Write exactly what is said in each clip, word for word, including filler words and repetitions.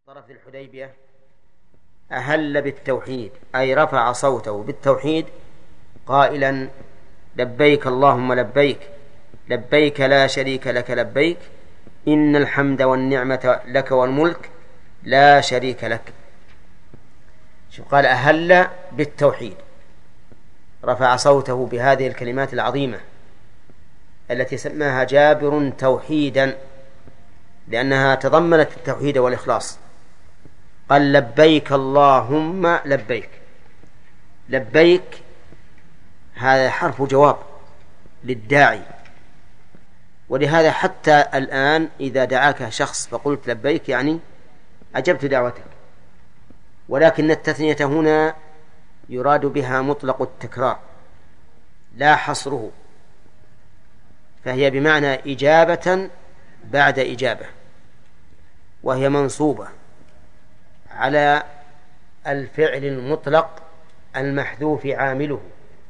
طرف الحديبية أهل بالتوحيد، أي رفع صوته بالتوحيد قائلا: لبيك اللهم لبيك، لبيك لا شريك لك لبيك، إن الحمد والنعمة لك والملك لا شريك لك. شو قال؟ أهل بالتوحيد، رفع صوته بهذه الكلمات العظيمة التي سماها جابر توحيدا، لأنها تضمنت التوحيد والإخلاص. قال: لبيك اللهم لبيك. لبيك هذا حرف جواب للداعي، ولهذا حتى الآن إذا دعاك شخص فقلت لبيك يعني أجبت دعوتك، ولكن التثنية هنا يراد بها مطلق التكرار لا حصره، فهي بمعنى إجابة بعد إجابة، وهي منصوبة على الفعل المطلق المحذوف عامله،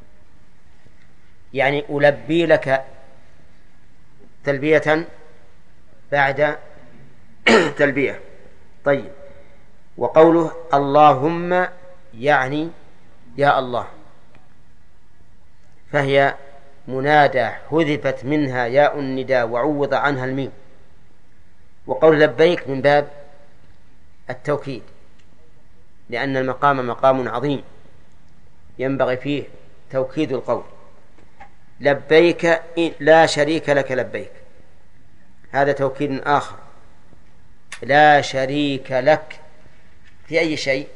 يعني ألبي لك تلبية بعد تلبية. طيب، وقوله اللهم يعني يا الله، فهي منادى حذفت منها ياء النداء وعوض عنها الميم. وقول لبيك من باب التوكيد، لأن المقام مقام عظيم ينبغي فيه توكيد القول. لبيك لا شريك لك لبيك، هذا توكيد آخر. لا شريك لك في أي شيء؟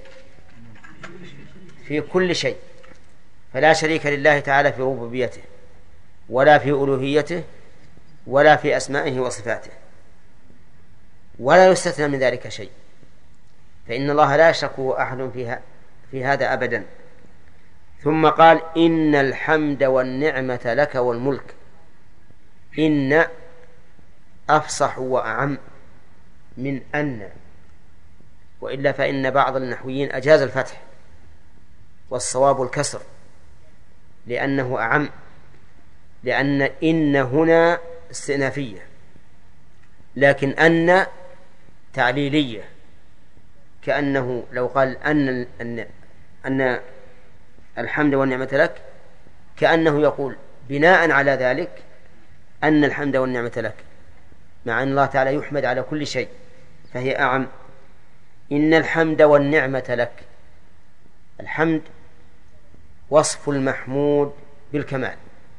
في كل شيء، فلا شريك لله تعالى في ربوبيته ولا في ألوهيته ولا في أسمائه وصفاته، ولا يستثنى من ذلك شيء، فإن الله لا يشركه أحد فيها في هذا أبدا. ثم قال: إن الحمد والنعمة لك والملك. إن أفصح وأعم من أن، وإلا فإن بعض النحويين أجاز الفتح والصواب الكسر، لأنه أعم، لأن إن هنا استئنافية، لكن أن تعليلية، كأنه لو قال أن أن أن الحمد والنعمة لك، كأنه يقول بناء على ذلك أن الحمد والنعمة لك، مع أن الله تعالى يحمد على كل شيء، فهي أعم. إن الحمد والنعمة لك. الحمد وصف المحمود بالكمال،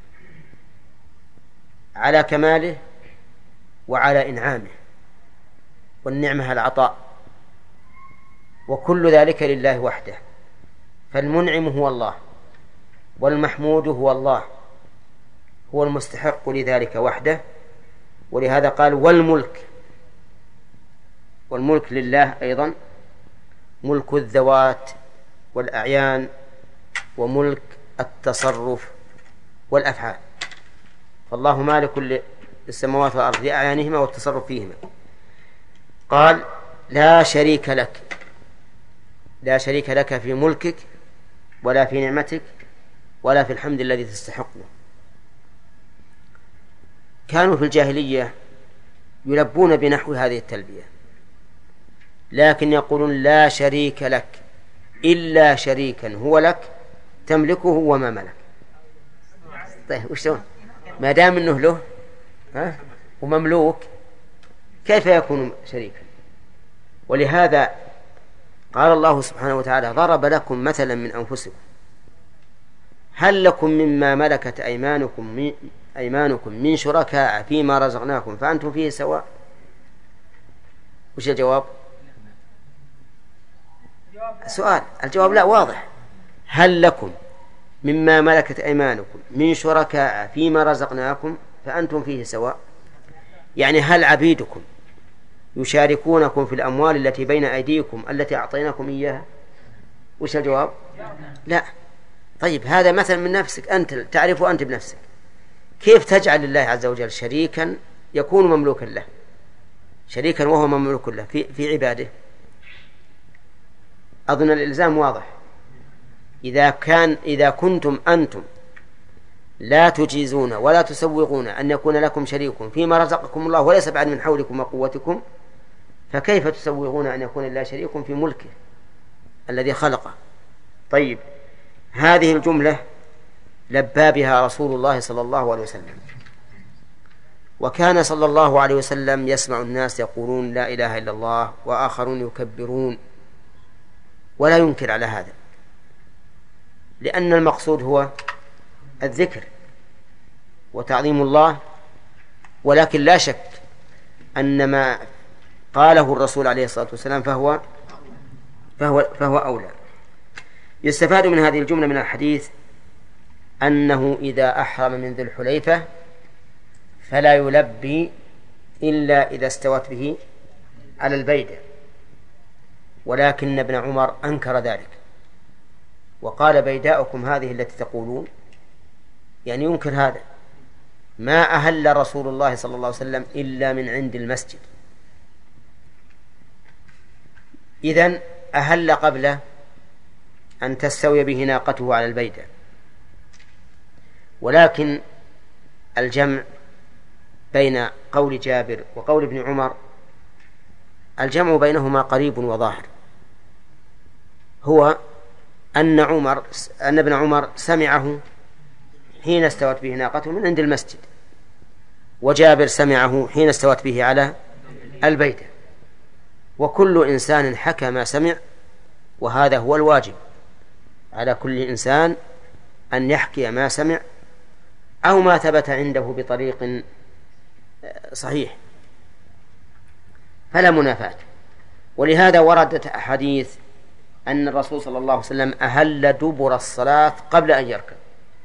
على كماله وعلى إنعامه، والنعمة العطاء، وكل ذلك لله وحده. فالمنعم هو الله، والمحمود هو الله، هو المستحق لذلك وحده. ولهذا قال والملك، والملك لله أيضا، ملك الذوات والأعيان وملك التصرف والأفعال، فالله مالك للسماوات والأرض لأعيانهما والتصرف فيهما. قال لا شريك لك، لا شريك لك في ملكك ولا في نعمتك ولا في الحمد الذي تستحقه. كانوا في الجاهلية يلبون بنحو هذه التلبية، لكن يقولون لا شريك لك إلا شريكا هو لك تملكه وما ملك. طيب وشلون ما دام انه له ها ومملوك كيف يكون شريكا؟ ولهذا قال الله سبحانه وتعالى: ضرب لكم مثلا من أنفسكم هل لكم مما ملكت أيمانكم من أيمانكم من شركاء فيما رزقناكم فأنتم فيه سواء. وش الجواب؟ سؤال. الجواب لا، واضح. هل لكم مما ملكت أيمانكم من شركاء فيما رزقناكم فأنتم فيه سواء، يعني هل عبيدكم يشاركونكم في الأموال التي بين أيديكم التي أعطيناكم إياها؟ وش الجواب؟ لا. طيب هذا مثل من نفسك، أنت تعرفه أنت بنفسك، كيف تجعل لله عز وجل شريكا يكون مملوكا له، شريكا وهو مملوك له في, في عباده؟ أظن الإلزام واضح. إذا كان إذا كنتم أنتم لا تجيزون ولا تسوغون أن يكون لكم شريك فيما رزقكم الله وليس بعد من حولكم وقوتكم، فكيف تسوغون أن يكون الله شريك في ملكه الذي خلقه؟ طيب، هذه الجملة لبى بها رسول الله صلى الله عليه وسلم، وكان صلى الله عليه وسلم يسمع الناس يقولون لا إله إلا الله وآخرون يكبرون، ولا ينكر على هذا، لأن المقصود هو الذكر وتعظيم الله. ولكن لا شك أن ما قاله الرسول عليه الصلاة والسلام فهو فهو فهو أولى. يستفاد من هذه الجملة من الحديث أنه إذا أحرم من ذي الحليفة فلا يلبي إلا إذا استوت به على البيدة، ولكن ابن عمر أنكر ذلك وقال بيداؤكم هذه التي تقولون، يعني ينكر هذا. ما أهل رسول الله صلى الله عليه وسلم إلا من عند المسجد، إذن أهل قبل أن تستوي به ناقته على البيدة. ولكن الجمع بين قول جابر وقول ابن عمر، الجمع بينهما قريب وظاهر، هو أن عمر أن ابن عمر سمعه حين استوت به ناقته من عند المسجد، وجابر سمعه حين استوت به على البيدة، وكل إنسان حكى ما سمع، وهذا هو الواجب على كل إنسان أن يحكي ما سمع أو ما ثبت عنده بطريق صحيح، فلا منافاة. ولهذا وردت أحاديث أن الرسول صلى الله عليه وسلم أهل دبر الصلاة قبل أن يركب،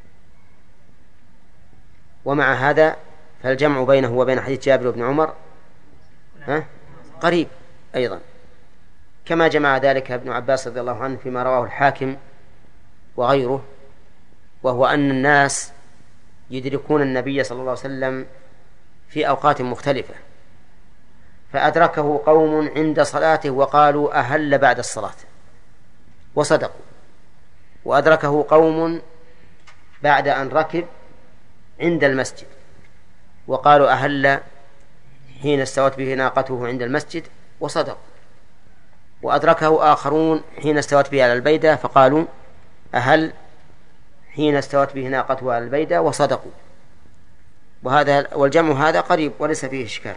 ومع هذا فالجمع بينه وبين حديث جابر بن عمر ها قريب أيضا، كما جمع ذلك ابن عباس رضي الله عنه فيما رواه الحاكم وغيره، وهو أن الناس يدركون النبي صلى الله عليه وسلم في أوقات مختلفة، فأدركه قوم عند صلاته وقالوا أهل بعد الصلاة وصدقوا، وأدركه قوم بعد أن ركب عند المسجد وقالوا أهل حين استوت به ناقته عند المسجد وصدقوا، وأدركه آخرون حين استوت به على البيدة فقالوا أهل حين استوت به ناقته على البيدة وصدقوا. وهذا والجمع هذا قريب وليس فيه إشكال.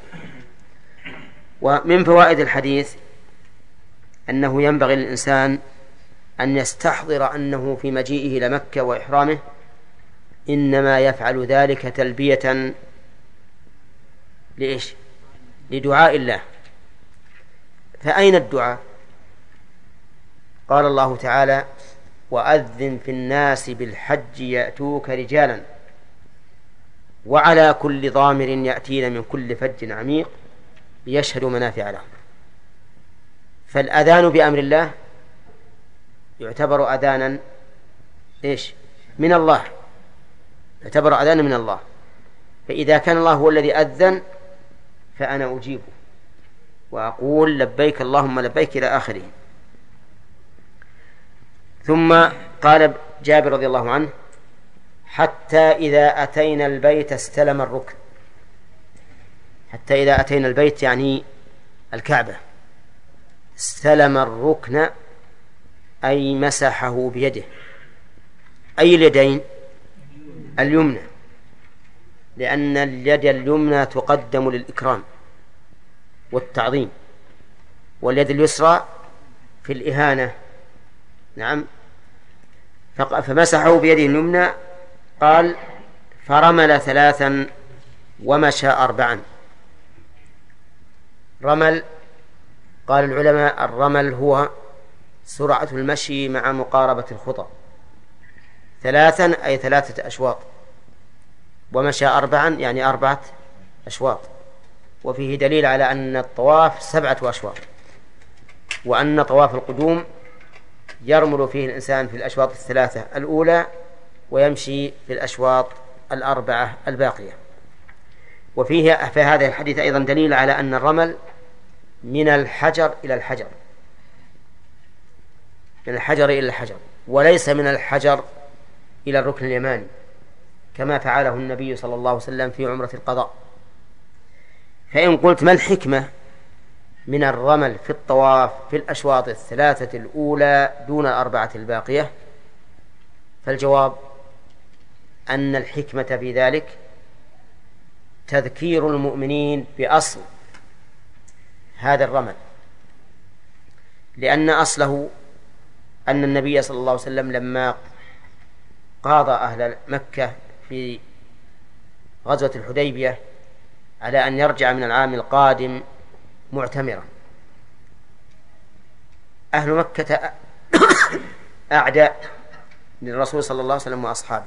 ومن فوائد الحديث أنه ينبغي للإنسان أن يستحضر أنه في مجيئه إلى مكة وإحرامه إنما يفعل ذلك تلبية لإيش؟ لدعاء الله. فأين الدعاء؟ قال الله تعالى وأذن في الناس بالحج يأتوك رجالا وعلى كل ضامر يأتين من كل فج عميق ليشهدوا منافع لهم. فالأذان بأمر الله يعتبر أذانا إيش؟ من الله، يعتبر أذانا من الله. فإذا كان الله هو الذي أذن فأنا أجيبه وأقول لبيك اللهم لبيك إلى آخره. ثم قال جابر رضي الله عنه حتى إذا أتينا البيت استلم الركن. حتى إذا أتينا البيت يعني الكعبة، استلم الركن أي مسحه بيده. أي اليدين؟ اليمنى، لأن اليد اليمنى تقدم للإكرام والتعظيم، واليد اليسرى في الإهانة. نعم. فمسحه بيده اليمنى. قال فرمل ثلاثا ومشى أربعا. رمل، قال العلماء الرمل هو سرعة المشي مع مقاربة الخطى. ثلاثا أي ثلاثة أشواط، ومشى أربعا يعني أربعة أشواط. وفيه دليل على أن الطواف سبعة أشواط، وأن طواف القدوم يرمل فيه الإنسان في الأشواط الثلاثة الأولى ويمشي في الأشواط الأربعة الباقية. وفيه في هذا الحديث أيضا دليل على أن الرمل من الحجر إلى الحجر، من الحجر إلى الحجر، وليس من الحجر إلى الركن اليماني كما فعله النبي صلى الله عليه وسلم في عمرة القضاء. فإن قلت ما الحكمة من الرمل في الطواف في الأشواط الثلاثة الأولى دون الأربعة الباقية؟ فالجواب أن الحكمة في ذلك تذكير المؤمنين بأصل هذا الرمل، لأن أصله أن النبي صلى الله عليه وسلم لما قاضى أهل مكة في غزوة الحديبية على أن يرجع من العام القادم معتمرا، أهل مكة أعداء للرسول صلى الله عليه وسلم وأصحابه،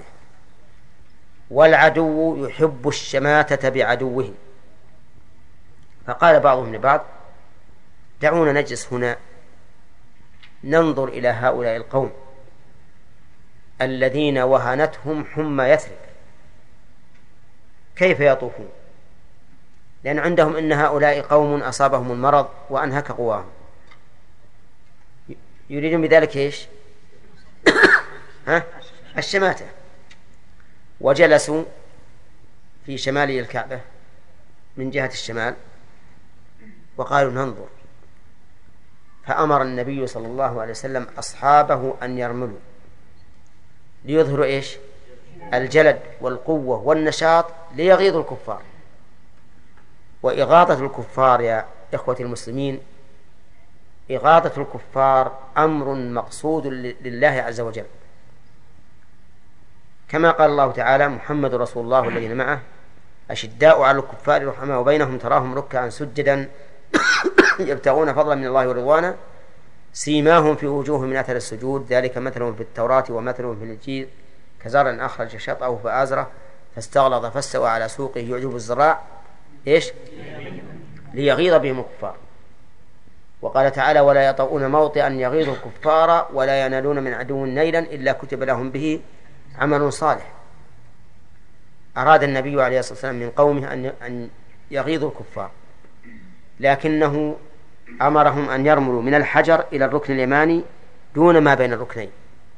والعدو يحب الشماتة بعدوه، فقال بعضهم لبعض دعونا نجلس هنا ننظر إلى هؤلاء القوم الذين وهنتهم حمى يثرب كيف يطوفون، لأن عندهم إن هؤلاء قوم أصابهم المرض وأنهك قواهم، يريدون بذلك إيش؟ ها؟ الشماتة. وجلسوا في شمال الكعبة من جهة الشمال وقالوا ننظر، فأمر النبي صلى الله عليه وسلم أصحابه أن يرملوا ليظهروا إيش؟ الجلد والقوة والنشاط ليغيظوا الكفار. وإغاظة الكفار يا إخوة المسلمين، إغاظة الكفار أمر مقصود لله عز وجل، كما قال الله تعالى محمد رسول الله والذين معه أشداء على الكفار رحماء بينهم تراهم ركعا سجدا يبتغون فضلا من الله ورضوانا سيماهم في وجوههم من أثر السجود ذلك مثلهم في التوراة ومثلهم في الإنجيل كزرع أخرج شطأه فآزره فاستغلظ فاستوى على سوقه يعجب الزراع إيش؟ ليغيظ بهم الكفار. وقال تعالى ولا يطؤون موطئا يغيظ الكفار ولا ينالون من عدو نيلا إلا كتب لهم به عمل صالح. أراد النبي عليه الصلاة والسلام من قومه أن يغيظوا الكفار، لكنه أمرهم أن يرملوا من الحجر إلى الركن اليماني دون ما بين الركنين،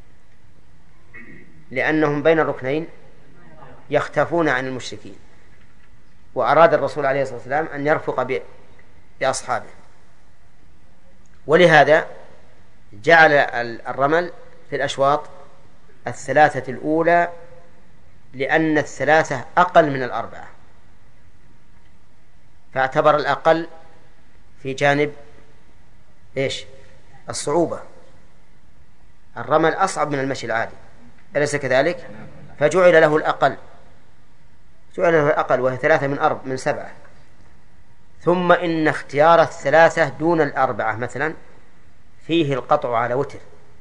لأنهم بين الركنين يختفون عن المشركين، وأراد الرسول عليه الصلاة والسلام أن يرفق بأصحابه، ولهذا جعل الرمل في الأشواط الثلاثة الأولى، لأن الثلاثة أقل من الأربعة، فاعتبر الأقل في جانب إيش؟ الصعوبة. الرمل أصعب من المشي العادي أليس كذلك؟ فجعل له الأقل، جعل له الأقل وهي ثلاثة من أرب من سبعة. ثم إن اختيار الثلاثة دون الأربعة مثلا فيه القطع على وتر،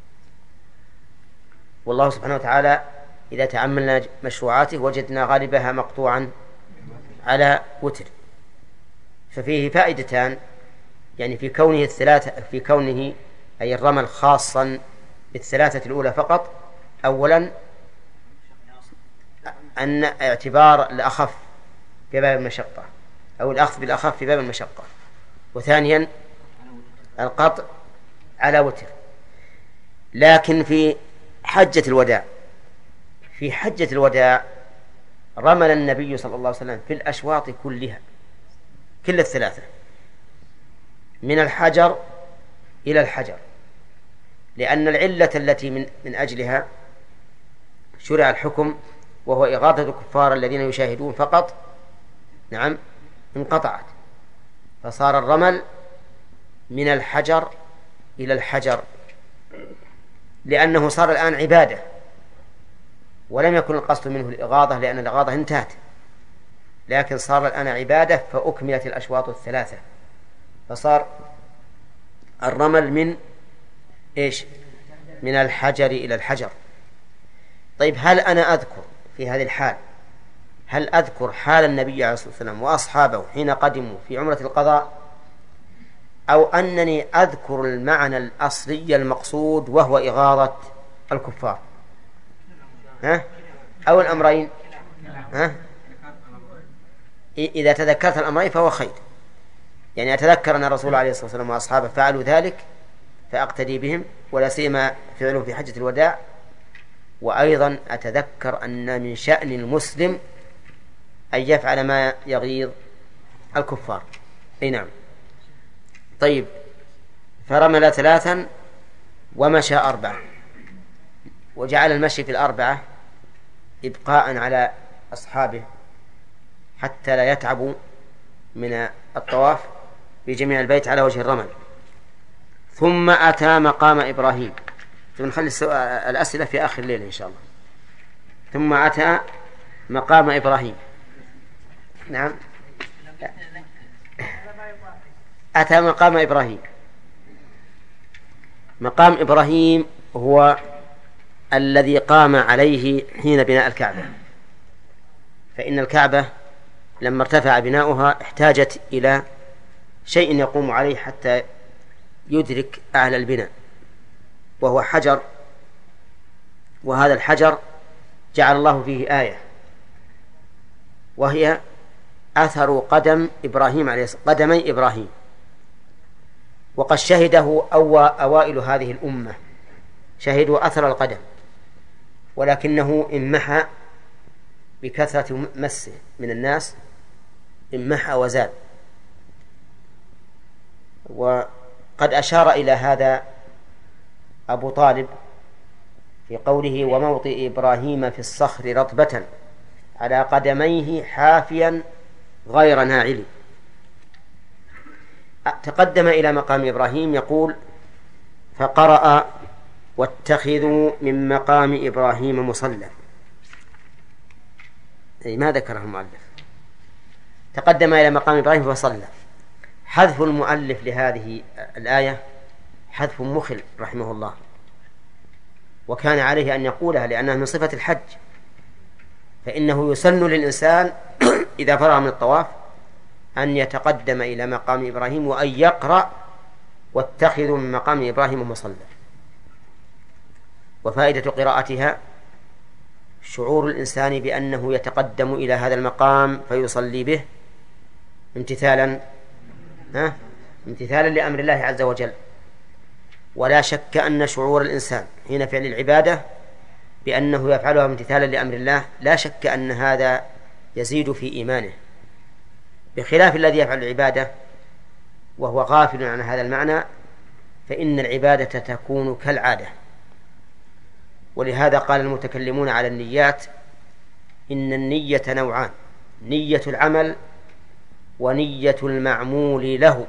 والله سبحانه وتعالى إذا تأملنا مشروعاته وجدنا غالبها مقطوعا على وتر، ففيه فائدتان، يعني في كونه الثلاثة في كونه أي الرمل خاصا بالثلاثة الأولى فقط. أولا أن اعتبار الأخف في باب المشقة أو الأخذ بالأخف في باب المشقة، وثانيا القطع على وتر. لكن في حجة الوداع في حجة الوداع رمل النبي صلى الله عليه وسلم في الأشواط كلها كل الثلاثة من الحجر إلى الحجر، لأن العلة التي من, من أجلها شرع الحكم وهو إغاظة الكفار الذين يشاهدون فقط نعم انقطعت، فصار الرمل من الحجر إلى الحجر، لأنه صار الآن عبادة ولم يكن القصد منه الإغاظة، لأن الإغاظة انتهت، لكن صار الآن عبادة فأكملت الأشواط الثلاثة، فصار الرمل من إيش؟ من الحجر إلى الحجر. طيب هل أنا أذكر في هذه الحال هل أذكر حال النبي عليه الصلاة والسلام وأصحابه حين قدموا في عمرة القضاء، أو أنني أذكر المعنى الأصلي المقصود وهو إغاظة الكفار؟ ها؟ أو الأمرين؟ ها؟ إذا تذكرت الأمرين فهو خير، يعني أتذكر أن الرسول عليه الصلاة والسلام وأصحابه فعلوا ذلك فأقتدي بهم، ولا سيما فعلوا في حجة الوداع، وأيضا أتذكر أن من شأن المسلم أن يفعل ما يغيظ الكفار. أي نعم. طيب، فرمل ثلاثا ومشى أربعة، وجعل المشي في الأربعة إبقاء على أصحابه حتى لا يتعبوا من الطواف بجميع البيت على وجه الرمل. ثم أتى مقام إبراهيم. نخلي الأسئلة في آخر الليل إن شاء الله. ثم أتى مقام إبراهيم. نعم، أتى مقام إبراهيم. مقام إبراهيم هو الذي قام عليه حين بناء الكعبة، فإن الكعبة لما ارتفع بناؤها احتاجت إلى شيء يقوم عليه حتى يدرك أعلى البناء، وهو حجر، وهذا الحجر جعل الله فيه آية، وهي أثر قدم إبراهيم عليه السلام، قدمي إبراهيم. وقد شهده أو أوائل هذه الأمة، شهدوا أثر القدم، ولكنه انمحى بكثرة مسه من الناس، انمحى وزال. وقد أشار إلى هذا أبو طالب في قوله: وموطئ إبراهيم في الصخر رطبة على قدميه حافيا غير ناعل. تقدم إلى مقام إبراهيم يقول: فقرأ: واتخذوا من مقام إبراهيم مصلى. أي ما ذكره المؤلف. تقدم إلى مقام إبراهيم فصلى. حذف المؤلف لهذه الآية حذف مخل رحمه الله، وكان عليه أن يقولها لأنها من صفة الحج، فإنه يسن للإنسان إذا فرغ من الطواف أن يتقدم إلى مقام إبراهيم وأن يقرأ: واتخذوا من مقام إبراهيم مصلى. وفائدة قراءتها شعور الإنسان بأنه يتقدم إلى هذا المقام فيصلي به امتثالا ها؟ امتثالا لأمر الله عز وجل. ولا شك أن شعور الإنسان حين فعل العبادة بأنه يفعلها امتثالا لأمر الله، لا شك أن هذا يزيد في إيمانه، بخلاف الذي يفعل العبادة وهو غافل عن هذا المعنى، فإن العبادة تكون كالعادة. ولهذا قال المتكلمون على النيات: إن النية نوعان، نية العمل ونية المعمول له،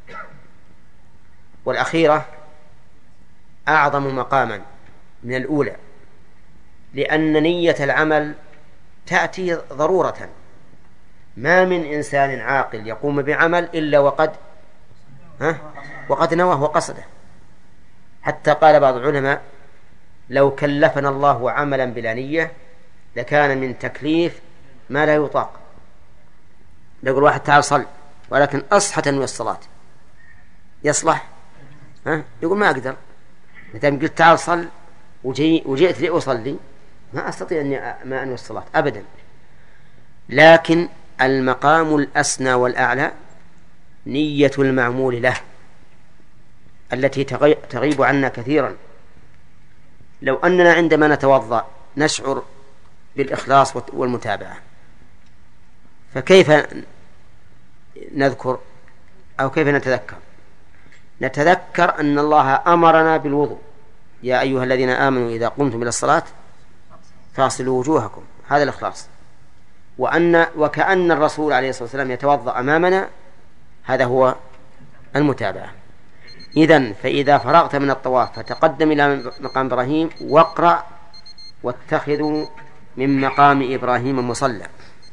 والأخيرة أعظم مقاما من الأولى، لأن نية العمل تأتي ضرورة. ما من إنسان عاقل يقوم بعمل إلا وقد ها وقد نواه وقصده. حتى قال بعض العلماء: لو كلفنا الله عملا بلا نية لكان من تكليف ما لا يطاق. يقول واحد: تعال صل، ولكن أصحى تنوي الصلاة، يصلح؟ ها؟ يقول ما أقدر، إذا قلت تعال صل وجي وجئت لأصلي ما أستطيع أني ما أنوي الصلاة أبدا. لكن المقام الأسنى والأعلى نية المعمول له التي تغيب عنا كثيرا. لو أننا عندما نتوضأ نشعر بالإخلاص والمتابعة، فكيف نذكر أو كيف نتذكر؟ نتذكر أن الله أمرنا بالوضوء: يا أيها الذين آمنوا إذا قمتم إلى الصلاة فاغسلوا وجوهكم. هذا الإخلاص. وأن وكأن الرسول عليه الصلاة والسلام يتوضأ أمامنا، هذا هو المتابعة. إذن فإذا فرغت من الطواف فتقدم إلى مقام إبراهيم واقرأ: واتخذوا من مقام إبراهيم مصلى.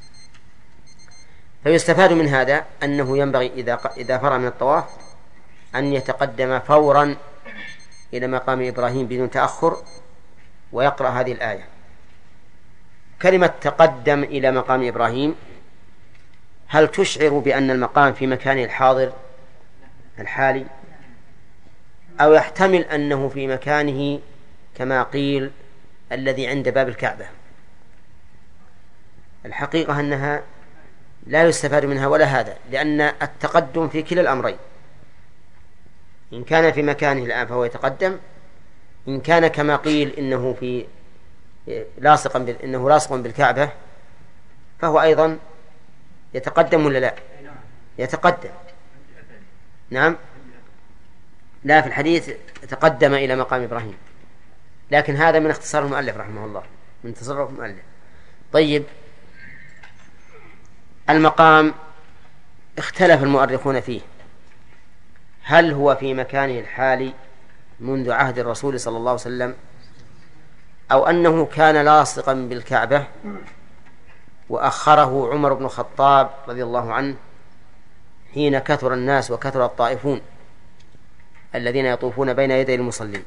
فيستفاد من هذا أنه ينبغي إذا إذا فرغ من الطواف أن يتقدم فورا إلى مقام إبراهيم بدون تأخر ويقرأ هذه الآية. كلمة تقدم إلى مقام إبراهيم هل تشعر بأن المقام في مكانه الحاضر الحالي، أو يحتمل أنه في مكانه كما قيل الذي عند باب الكعبة؟ الحقيقة أنها لا يستفاد منها ولا هذا، لأن التقدم في كلا الأمرين، إن كان في مكانه الآن فهو يتقدم، إن كان كما قيل إنه في لاصقا بال... إنه لاصق بالكعبة فهو أيضا يتقدم ولا لا؟ يتقدم. نعم، لا، في الحديث تقدم إلى مقام إبراهيم، لكن هذا من اختصار المؤلف رحمه الله، من تصرف المؤلف. طيب، المقام اختلف المؤرخون فيه، هل هو في مكانه الحالي منذ عهد الرسول صلى الله عليه وسلم، أو أنه كان لاصقا بالكعبة وأخره عمر بن الخطاب رضي الله عنه حين كثر الناس وكثر الطائفون الذين يطوفون بين يدي المصلين.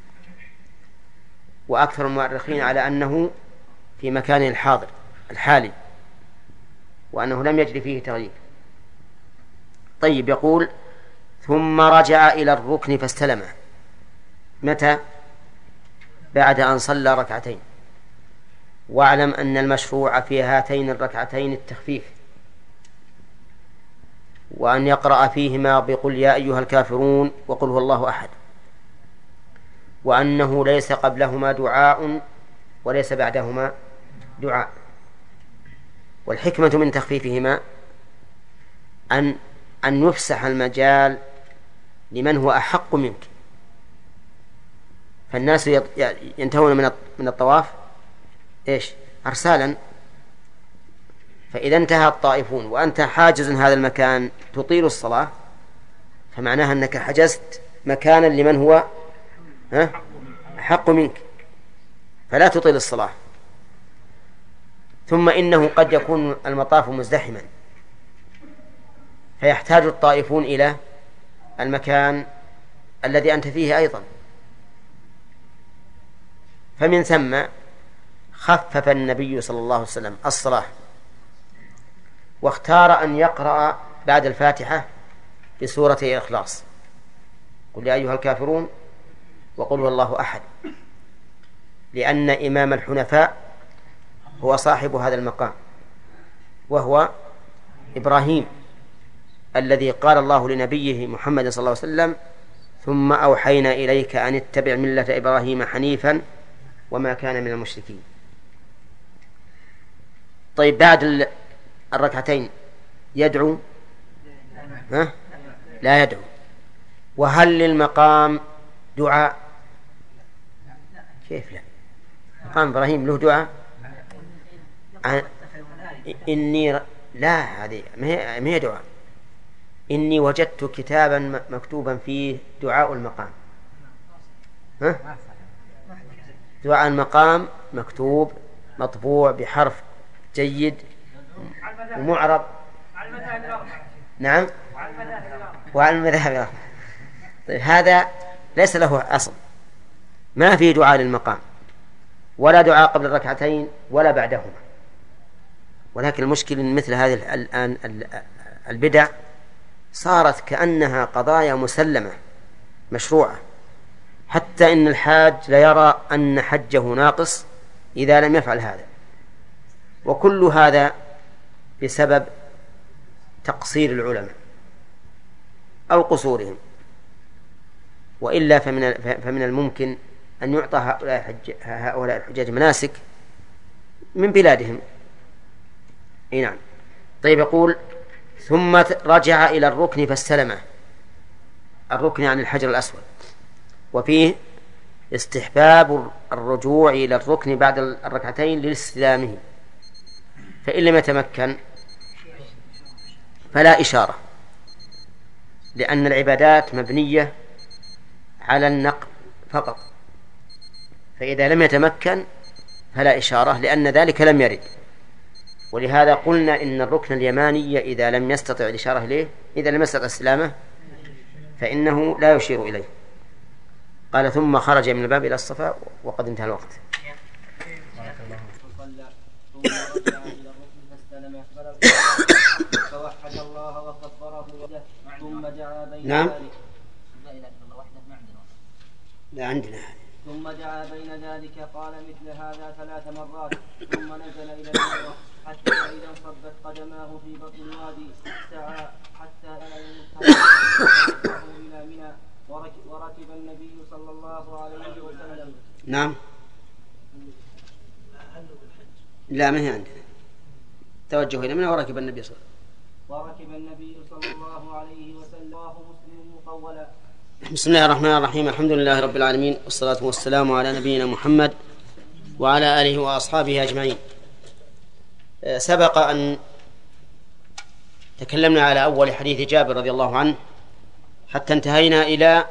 وأكثر المؤرخين على أنه في مكانه الحاضر الحالي، وأنه لم يجري فيه تغيير. طيب، يقول ثم رجع إلى الركن فاستلمه. متى؟ بعد أن صلى ركعتين. واعلم أن المشروع في هاتين الركعتين التخفيف، وأن يقرأ فيهما بقل يا أيها الكافرون وقل هو الله أحد، وأنه ليس قبلهما دعاء وليس بعدهما دعاء. والحكمة من تخفيفهما أن أن يفسح المجال لمن هو أحق منك، فالناس ينتهون من الطواف إيش؟ أرسالا. فإذا انتهى الطائفون وأنت حاجز هذا المكان تطيل الصلاة، فمعناها أنك حجزت مكانا لمن هو أحق منك، فلا تطيل الصلاة. ثم إنه قد يكون المطاف مزدحما، فيحتاج الطائفون إلى المكان الذي أنت فيه أيضا، فمن ثم خفف النبي صلى الله عليه وسلم الصلاة، واختار أن يقرأ بعد الفاتحة بسورة الإخلاص، قل يا أيها الكافرون وقل هو الله أحد، لأن إمام الحنفاء هو صاحب هذا المقام، وهو إبراهيم الذي قال الله لنبيه محمد صلى الله عليه وسلم ثم أوحينا إليك أن اتبع ملة إبراهيم حنيفا وما كان من المشركين. طيب، بعد الركعتين يدعو؟ ها؟ لا يدعو. وهل للمقام دعاء؟ كيف لا؟ مقام إبراهيم له دعاء؟ إني ر... لا، هذه ما هي دعاء. إني وجدت كتابا مكتوبا فيه دعاء المقام. ها؟ دعاء المقام مكتوب مطبوع بحرف جيد ومعرب. نعم، وعلى المذاهب الأربعة. طيب، هذا ليس له أصل، ما في دعاء للمقام ولا دعاء قبل الركعتين ولا بعدهما. ولكن المشكلة إن مثل هذه الآن البدع صارت كأنها قضايا مسلمة مشروعة، حتى إن الحاج لا يرى أن حجه ناقص إذا لم يفعل هذا، وكل هذا بسبب تقصير العلماء أو قصورهم. وإلا فمن فمن الممكن أن يعطى هؤلاء الحجاج مناسك من بلادهم. إيه نعم. طيب، يقول ثم رجع إلى الركن فاستلمه. الركن عن الحجر الأسود، وفيه استحباب الرجوع إلى الركن بعد الركعتين لاستلامه، فإن لم يتمكن فلا إشارة، لأن العبادات مبنية على النقل فقط، فإذا لم يتمكن فلا إشارة، لأن ذلك لم يرد. ولهذا قلنا إن الركن اليماني إذا لم يستطع الإشارة إليه، إذا لم يستطع استلامه، فإنه لا يشير إليه. قال ثم خرج من الباب إلى الصفا وقد انتهى الوقت. فوحد الله وكبره ثم دعا بين نعم لا عندنا ثم دعا بين ذلك قال مثل هذا ثلاث مرات ثم نزل إلى المروة حتى إذا انصبت قدماه في بطن الوادي سعى حتى إلى منى وركب النبي صلى الله عليه وسلم. نعم. لا، ما هي عندنا. توجه إلى منى وركب النبي صلى الله عليه وسلم. وركب النبي صلى الله عليه وسلم. الله مسلم مطولا. بسم الله الرحمن الرحيم. الحمد لله رب العالمين، والصلاة والسلام على نبينا محمد وعلى آله وأصحابه أجمعين. سبق أن تكلمنا على أول حديث جابر رضي الله عنه حتى انتهينا إلى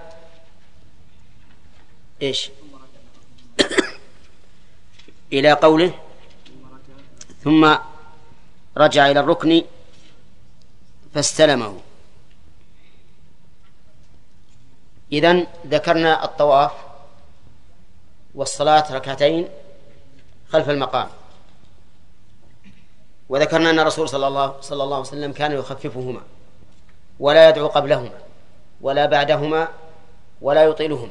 إيش؟ إلى قوله ثم رجع إلى الركن فاستلمه. إذن ذكرنا الطواف والصلاة ركعتين خلف المقام، وذكرنا أن الرسول صلى الله, صلى الله عليه وسلم كان يخففهما ولا يدعو قبلهما ولا بعدهما ولا يطيلهما،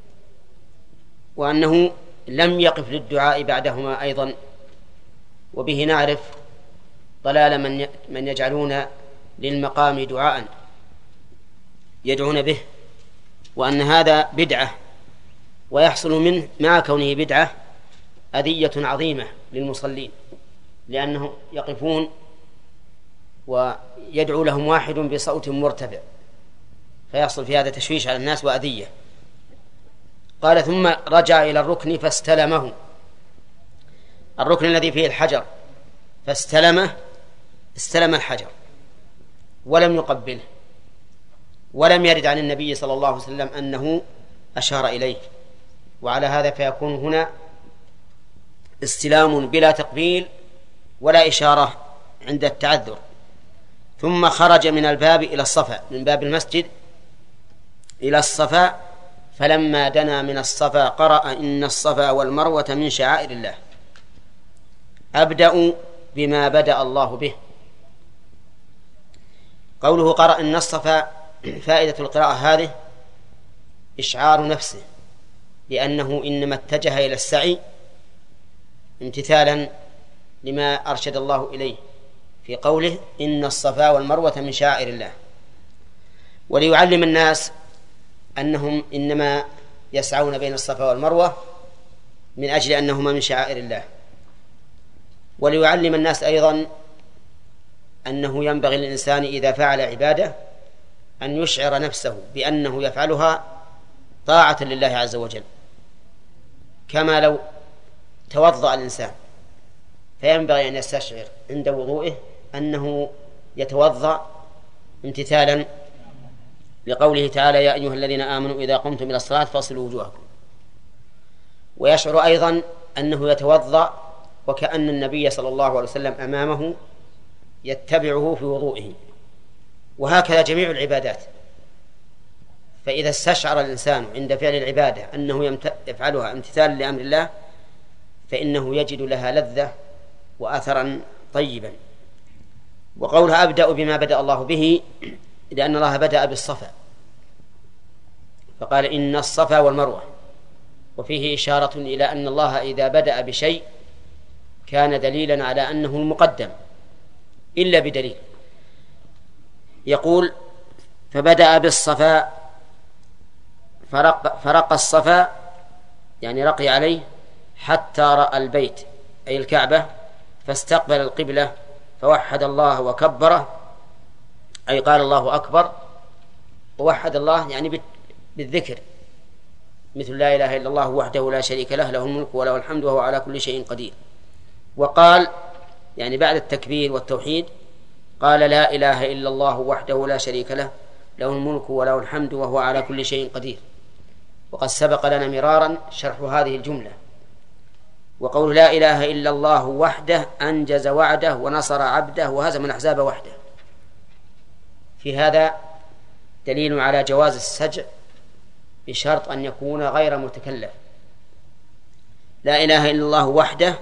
وأنه لم يقف للدعاء بعدهما أيضا. وبه نعرف ضلال من من يجعلون للمقام دعاء يدعون به، وأن هذا بدعة، ويحصل منه مع كونه بدعة أذية عظيمة للمصلين، لأنهم يقفون ويدعو لهم واحد بصوت مرتفع، فيحصل في هذا تشويش على الناس وأذية. قال ثم رجع إلى الركن فاستلمه، الركن الذي فيه الحجر، فاستلمه، استلم الحجر ولم يقبله، ولم يرد عن النبي صلى الله عليه وسلم أنه أشار إليه، وعلى هذا فيكون هنا استلام بلا تقبيل ولا إشارة عند التعذر. ثم خرج من الباب إلى الصفا، من باب المسجد إلى الصفا، فلما دنا من الصفا قرأ إن الصفا والمروة من شعائر الله، أبدأ بما بدأ الله به. قوله قرأ إن الصفا، فائدة القراءة هذه إشعار نفسه لأنه إنما اتجه إلى السعي امتثالا لما أرشد الله إليه في قوله إن الصفا والمروة من شعائر الله، وليعلم الناس أنهم إنما يسعون بين الصفا والمروة من أجل أنهما من شعائر الله، وليعلم الناس أيضا أنه ينبغي للإنسان إذا فعل عبادة أن يشعر نفسه بأنه يفعلها طاعة لله عز وجل، كما لو توضأ الإنسان فينبغي أن يستشعر عند وضوئه أنه يتوضأ امتثالا لقوله تعالى يا أيها الذين آمنوا إذا قمتم إلى الصلاة فاغسلوا وجوهكم، ويشعر أيضا أنه يتوضأ وكأن النبي صلى الله عليه وسلم أمامه يتبعه في وضوئه، وهكذا جميع العبادات. فإذا استشعر الإنسان عند فعل العبادة أنه يفعلها امتثالا لأمر الله فإنه يجد لها لذة وأثرا طيبا. وقولها أبدأ بما بدأ الله به لأن الله بدأ بالصفا، فقال إن الصفا والمروة، وفيه إشارة إلى أن الله إذا بدأ بشيء كان دليلا على أنه المقدم إلا بدليل. يقول فبدأ بالصفا فرق, فرق الصفا يعني رقي عليه حتى رأى البيت أي الكعبة، فاستقبل القبلة فوحد الله وكبره أي قال الله أكبر، ووحد الله يعني بالذكر، مثل لا إله إلا الله وحده لا شريك له له الملك وله الحمد وهو على كل شيء قدير. وقال يعني بعد التكبير والتوحيد قال لا إله إلا الله وحده لا شريك له له الملك وله الحمد وهو على كل شيء قدير. وقد سبق لنا مرارا شرح هذه الجملة. وقول لا إله إلا الله وحده أنجز وعده ونصر عبده وهزم الأحزاب وحده، في هذا دليل على جواز السجع بشرط أن يكون غير متكلف. لا إله إلا الله وحده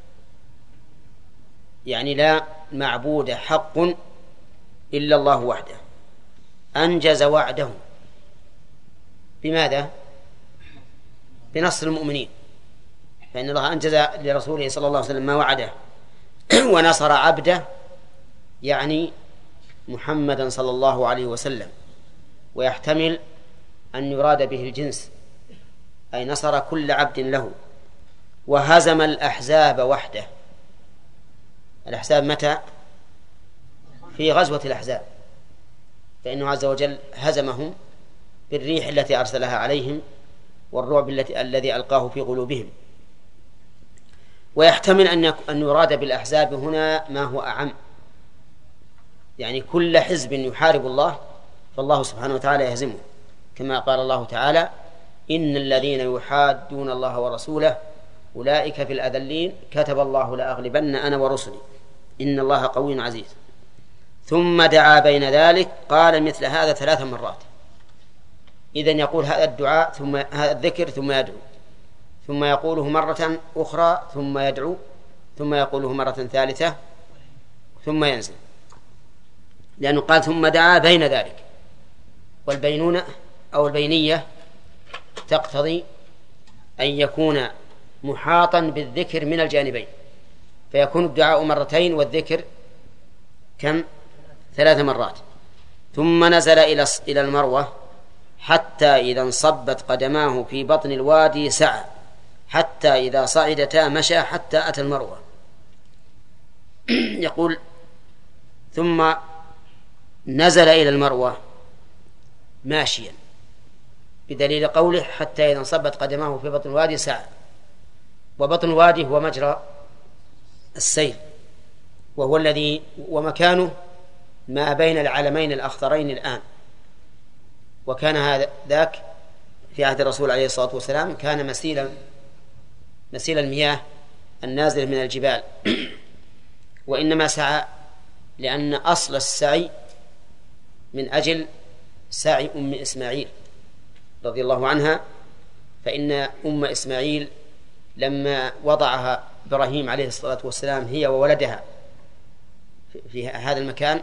يعني لا معبود حق إلا الله وحده، أنجز وعده بماذا؟ بنصر المؤمنين، فإن الله أنجز لرسوله صلى الله عليه وسلم ما وعده، ونصر عبده يعني محمدا صلى الله عليه وسلم، ويحتمل أن يراد به الجنس أي نصر كل عبد له. وهزم الأحزاب وحده، الأحزاب متى؟ في غزوة الأحزاب، فإنه عز وجل هزمهم بالريح التي أرسلها عليهم والرعب التي الذي ألقاه في قلوبهم. ويحتمل أن أن يراد بالأحزاب هنا ما هو أعم، يعني كل حزب يحارب الله فالله سبحانه وتعالى يهزمه، كما قال الله تعالى: إن الذين يحادون الله ورسوله أولئك في الأذلين كتب الله لأغلبن أنا ورسلي إن الله قوي عزيز. ثم دعا بين ذلك قال مثل هذا ثلاث مرات. إذن يقول هذا الدعاء ثم هذا الذكر ثم يدعو، ثم يقوله مرة أخرى ثم يدعو، ثم يقوله مرة ثالثة ثم ينزل، لأنه قال ثم دعا بين ذلك. والبينونة أو البينية تقتضي أن يكون محاطا بالذكر من الجانبين، فيكون الدعاء مرتين والذكر كم؟ ثلاث مرات. ثم نزل إلى المروة حتى إذا انصبت قدماه في بطن الوادي سعى، حتى إذا صعدتا مشى حتى أتى المروة. يقول ثم نزل إلى المروة ماشيا، بدليل قوله حتى إذا انصبت قدماه في بطن الوادي سعى. وبطن الوادي هو مجرى السيل، وهو الذي ومكانه ما بين العلمين الأخضرين الآن، وكان هذا ذاك في عهد الرسول عليه الصلاة والسلام كان مسيلا مسيل المياه النازل من الجبال. وإنما سعى لأن أصل السعي من أجل سعي أم إسماعيل رضي الله عنها، فإن أم إسماعيل لما وضعها إبراهيم عليه الصلاة والسلام هي وولدها في هذا المكان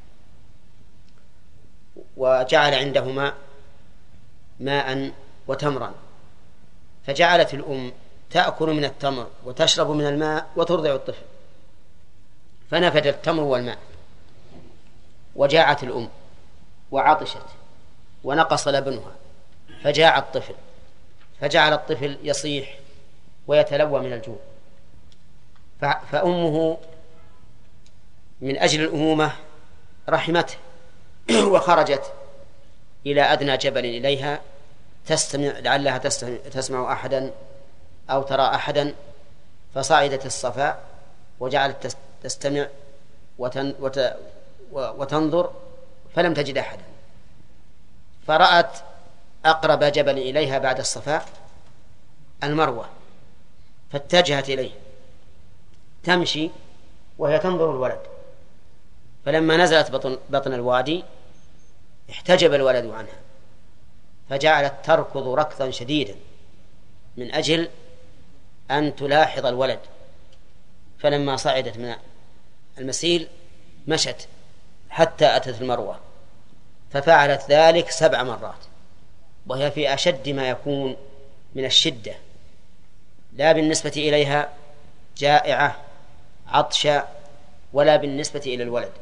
وجعل عندهما ماء وتمرا، فجعلت الأم تأكل من التمر وتشرب من الماء وترضع الطفل، فنفد التمر والماء، وجاعت الأم وعطشت ونقص لبنها فجاع الطفل، فجعل الطفل يصيح ويتلوى من الجوع، فأمه من أجل الأمومة رحمته وخرجت إلى أدنى جبل إليها تستمع لعلها تسمع أحدا أو ترى أحدا، فصعدت الصفاء وجعلت تستمع وتنظر فلم تجد أحدا، فرأت أقرب جبل إليها بعد الصفاء المروة، فاتجهت إليه تمشي وهي تنظر الولد، فلما نزلت بطن, بطن الوادي احتجب الولد عنها، فجعلت تركض ركضا شديدا من أجل أن تلاحظ الولد، فلما صعدت من المسيل مشت حتى أتت المروة، ففعلت ذلك سبع مرات، وهي في أشد ما يكون من الشدة، لا بالنسبة إليها جائعة عطشة ولا بالنسبة إلى الولد.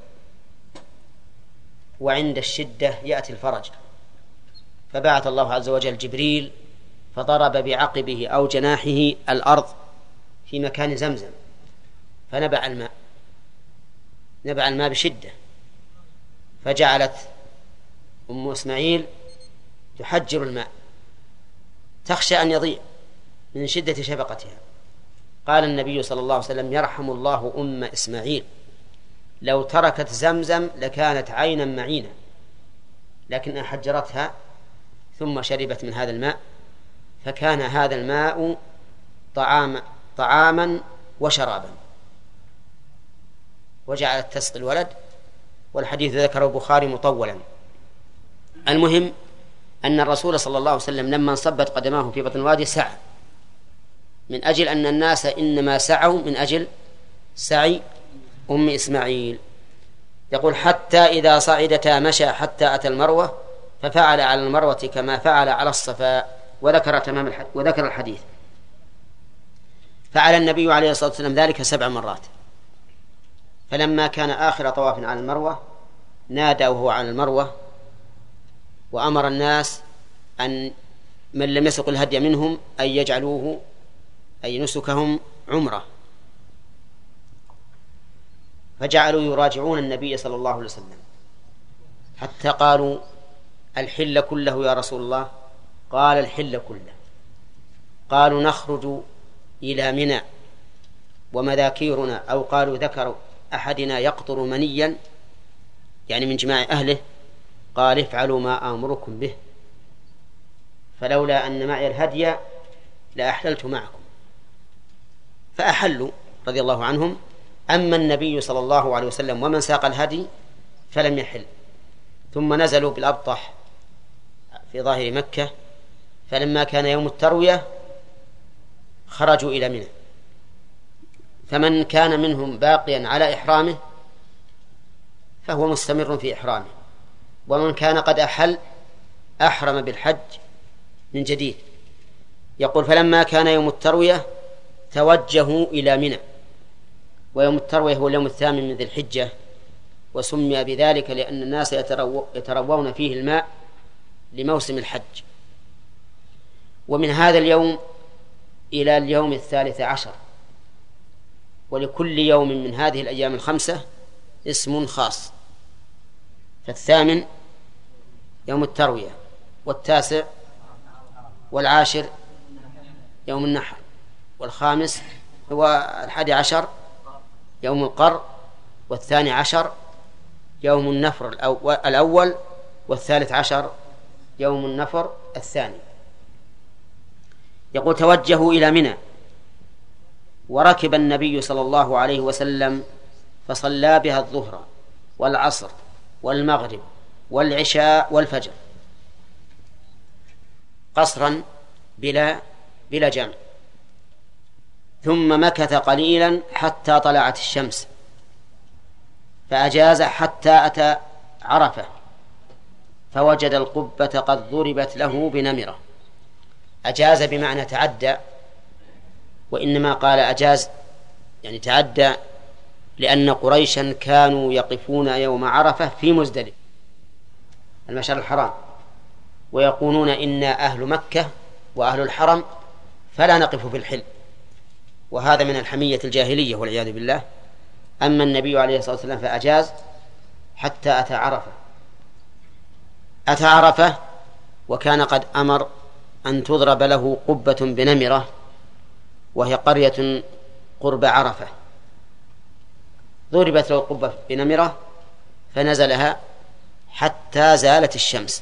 وعند الشدة يأتي الفرج، فبعث الله عز وجل جبريل فضرب بعقبه أو جناحه الأرض في مكان زمزم فنبع الماء، نبع الماء بشدة، فجعلت أم إسماعيل تحجر الماء تخشى أن يضيع من شدة شفقتها. قال النبي صلى الله عليه وسلم: يرحم الله أم إسماعيل، لو تركت زمزم لكانت عينا معينا، لكن حجرتها ثم شربت من هذا الماء، فكان هذا الماء طعام طعاما وشرابا، وجعلت تسقي الولد. والحديث ذكره البخاري مطولا. المهم أن الرسول صلى الله عليه وسلم لما انصبت قدماه في بطن الوادي سعى، من أجل أن الناس إنما سعوا من أجل سعي أم إسماعيل. يقول: حتى إذا صعدتا مشى حتى أتى المروة، ففعل على المروة كما فعل على الصفاء، وذكر تمام الحديث وذكر الحديث. فعل النبي عليه الصلاة والسلام ذلك سبع مرات، فلما كان آخر طواف على المروة نادى وهو على المروة، وأمر الناس أن من لم يسق الهدي منهم أن يجعلوه أي نسكهم عمرة، فجعلوا يراجعون النبي صلى الله عليه وسلم حتى قالوا: الحل كله يا رسول الله؟ قال الحل كله. قالوا نخرج إلى منى ومذاكيرنا، أو قالوا ذكر أحدنا يقطر منيا يعني من جماع أهله، قال افعلوا ما آمركم به، فلولا أن معي الهدي لأحللت معكم، فأحلوا رضي الله عنهم. أما النبي صلى الله عليه وسلم ومن ساق الهدي فلم يحل. ثم نزلوا بالأبطح في ظاهر مكة، فلما كان يوم التروية خرجوا إلى منى، فمن كان منهم باقيا على إحرامه فهو مستمر في إحرامه، ومن كان قد أحل أحرم بالحج من جديد. يقول فلما كان يوم التروية توجهوا إلى منى، ويوم التروية هو اليوم الثامن من ذي الحجة، وسمي بذلك لأن الناس يتروون فيه الماء لموسم الحج. ومن هذا اليوم إلى اليوم الثالث عشر، ولكل يوم من هذه الأيام الخمسة اسم خاص، فالثامن يوم التروية، والتاسع والعاشر يوم النحر، والخامس هو الحادي عشر يوم القر، والثاني عشر يوم النفر الأول، والثالث عشر يوم النفر الثاني. يقول توجهوا إلى منى، وركب النبي صلى الله عليه وسلم فصلى بها الظهر والعصر والمغرب والعشاء والفجر قصرا بلا بلا جمع، ثم مكث قليلا حتى طلعت الشمس، فأجاز حتى أتى عرفة فوجد القبة قد ضربت له بنمرة. أجاز بمعنى تعدى، وإنما قال أجاز يعني تعدى لأن قريشا كانوا يقفون يوم عرفة في مزدلفة المشعر الحرام، ويقولون إنا أهل مكة وأهل الحرم فلا نقف في الحل، وهذا من الحمية الجاهلية والعياذ بالله. أما النبي عليه الصلاة والسلام فأجاز حتى أتى عرفة. أتى عرفة وكان قد أمر أن تضرب له قبة بنمرة، وهي قرية قرب عرفة، ضربت له قبة بنمرة فنزلها حتى زالت الشمس.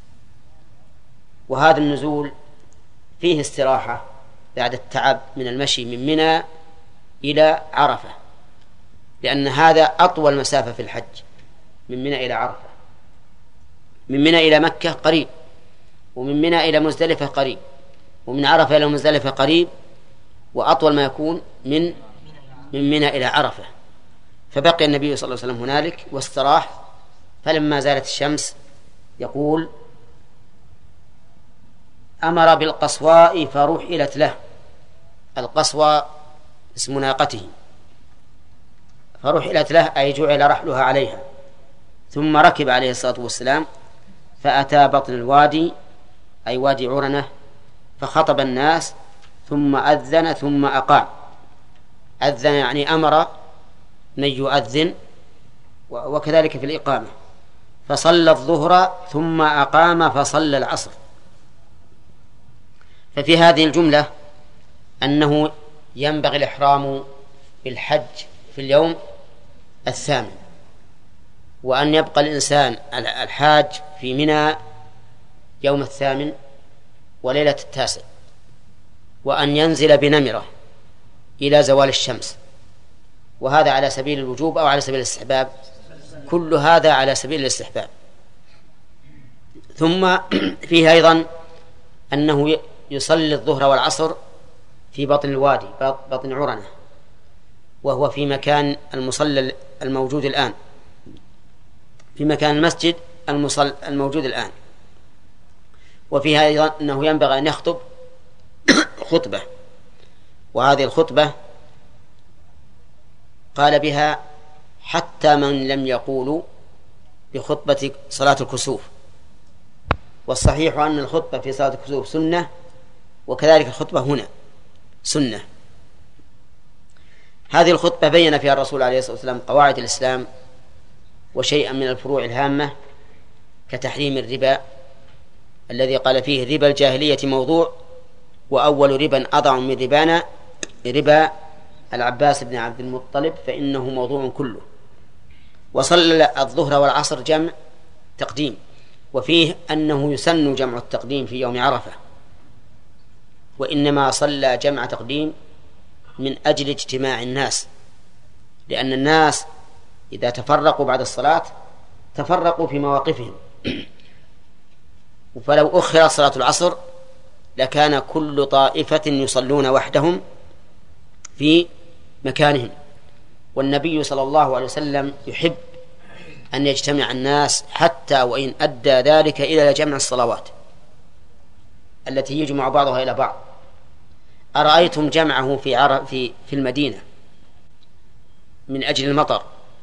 وهذا النزول فيه استراحة بعد التعب من المشي من منى إلى عرفة، لأن هذا أطول مسافة في الحج من منى إلى عرفة. من منى إلى مكة قريب، ومن منى إلى مزدلفة قريب، ومن عرفة إلى مزدلفة قريب، وأطول ما يكون من من منى إلى عرفة. فبقي النبي صلى الله عليه وسلم هنالك واستراح، فلما زالت الشمس يقول أمر بالقصواء فرحلت له. القصوى اسم ناقته، فرحلت له أي جعل رحلها عليها. ثم ركب عليه الصلاة والسلام فأتى بطن الوادي أي وادي عرنة، فخطب الناس ثم أذن ثم أقام. أذن يعني أمر من يؤذن، وكذلك في الإقامة، فصلى الظهر ثم أقام فصلى العصر. ففي هذه الجملة أنه ينبغي الإحرام بالحج في اليوم الثامن، وأن يبقى الإنسان الحاج في منى يوم الثامن وليلة التاسع، وأن ينزل بنمرة إلى زوال الشمس، وهذا على سبيل الوجوب أو على سبيل الاستحباب؟ كل هذا على سبيل الاستحباب. ثم فيه أيضا أنه يصلي الظهر والعصر في بطن الوادي بطن عرنة، وهو في مكان المصلى الموجود الآن، في مكان المسجد المصل الموجود الآن. وفيها أيضا أنه ينبغي أن يخطب خطبة، وهذه الخطبة قال بها حتى من لم يقولوا بخطبة صلاة الكسوف. والصحيح أن الخطبة في صلاة الكسوف سنة، وكذلك الخطبة هنا سنة. هذه الخطبة بين فيها الرسول عليه الصلاة والسلام قواعد الإسلام وشيئا من الفروع الهامة كتحريم الربا الذي قال فيه ربا الجاهلية موضوع، وأول ربا أضع من ربانا ربا العباس بن عبد المطلب فإنه موضوع كله. وصلى الظهر والعصر جمع تقديم، وفيه أنه يسن جمع التقديم في يوم عرفة، وإنما صلى جمع تقديم من أجل اجتماع الناس، لأن الناس إذا تفرقوا بعد الصلاة تفرقوا في مواقفهم، فلو أخر صلاة العصر لكان كل طائفة يصلون وحدهم في مكانهم. والنبي صلى الله عليه وسلم يحب أن يجتمع الناس حتى وإن أدى ذلك إلى جمع الصلوات التي يجمع بعضها إلى بعض. أرأيتم جمعه في عرب في في المدينة من أجل المطر،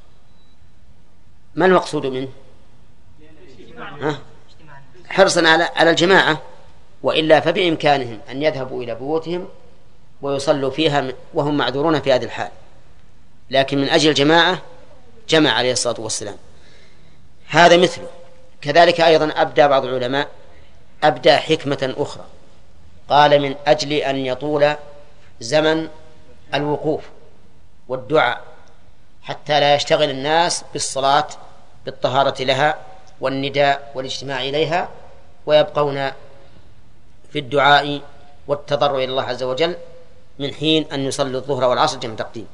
ما المقصود منه؟ ها؟ حرصا على على الجماعة، وإلا فبإمكانهم أن يذهبوا إلى بيوتهم ويصلوا فيها وهم معذورون في هذه الحال، لكن من أجل الجماعة جمع عليه الصلاة والسلام. هذا مثله. كذلك أيضا أبدى بعض العلماء أبدى حكمة أخرى، قال من أجل أن يطول زمن الوقوف والدعاء حتى لا يشتغل الناس بالصلاة بالطهارة لها والنداء والاجتماع إليها، ويبقون في الدعاء والتضرع إلى الله عز وجل من حين أن يصلي الظهر والعصر جمع تقديم.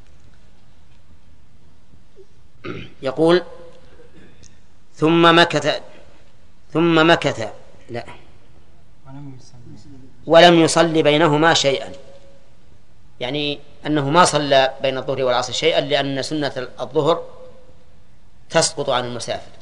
يقول ثم مكث ثم مكث لا ولم يصلي بينهما شيئا، يعني أنه ما صلى بين الظهر والعصر شيئا، لأن سنة الظهر تسقط عن المسافر.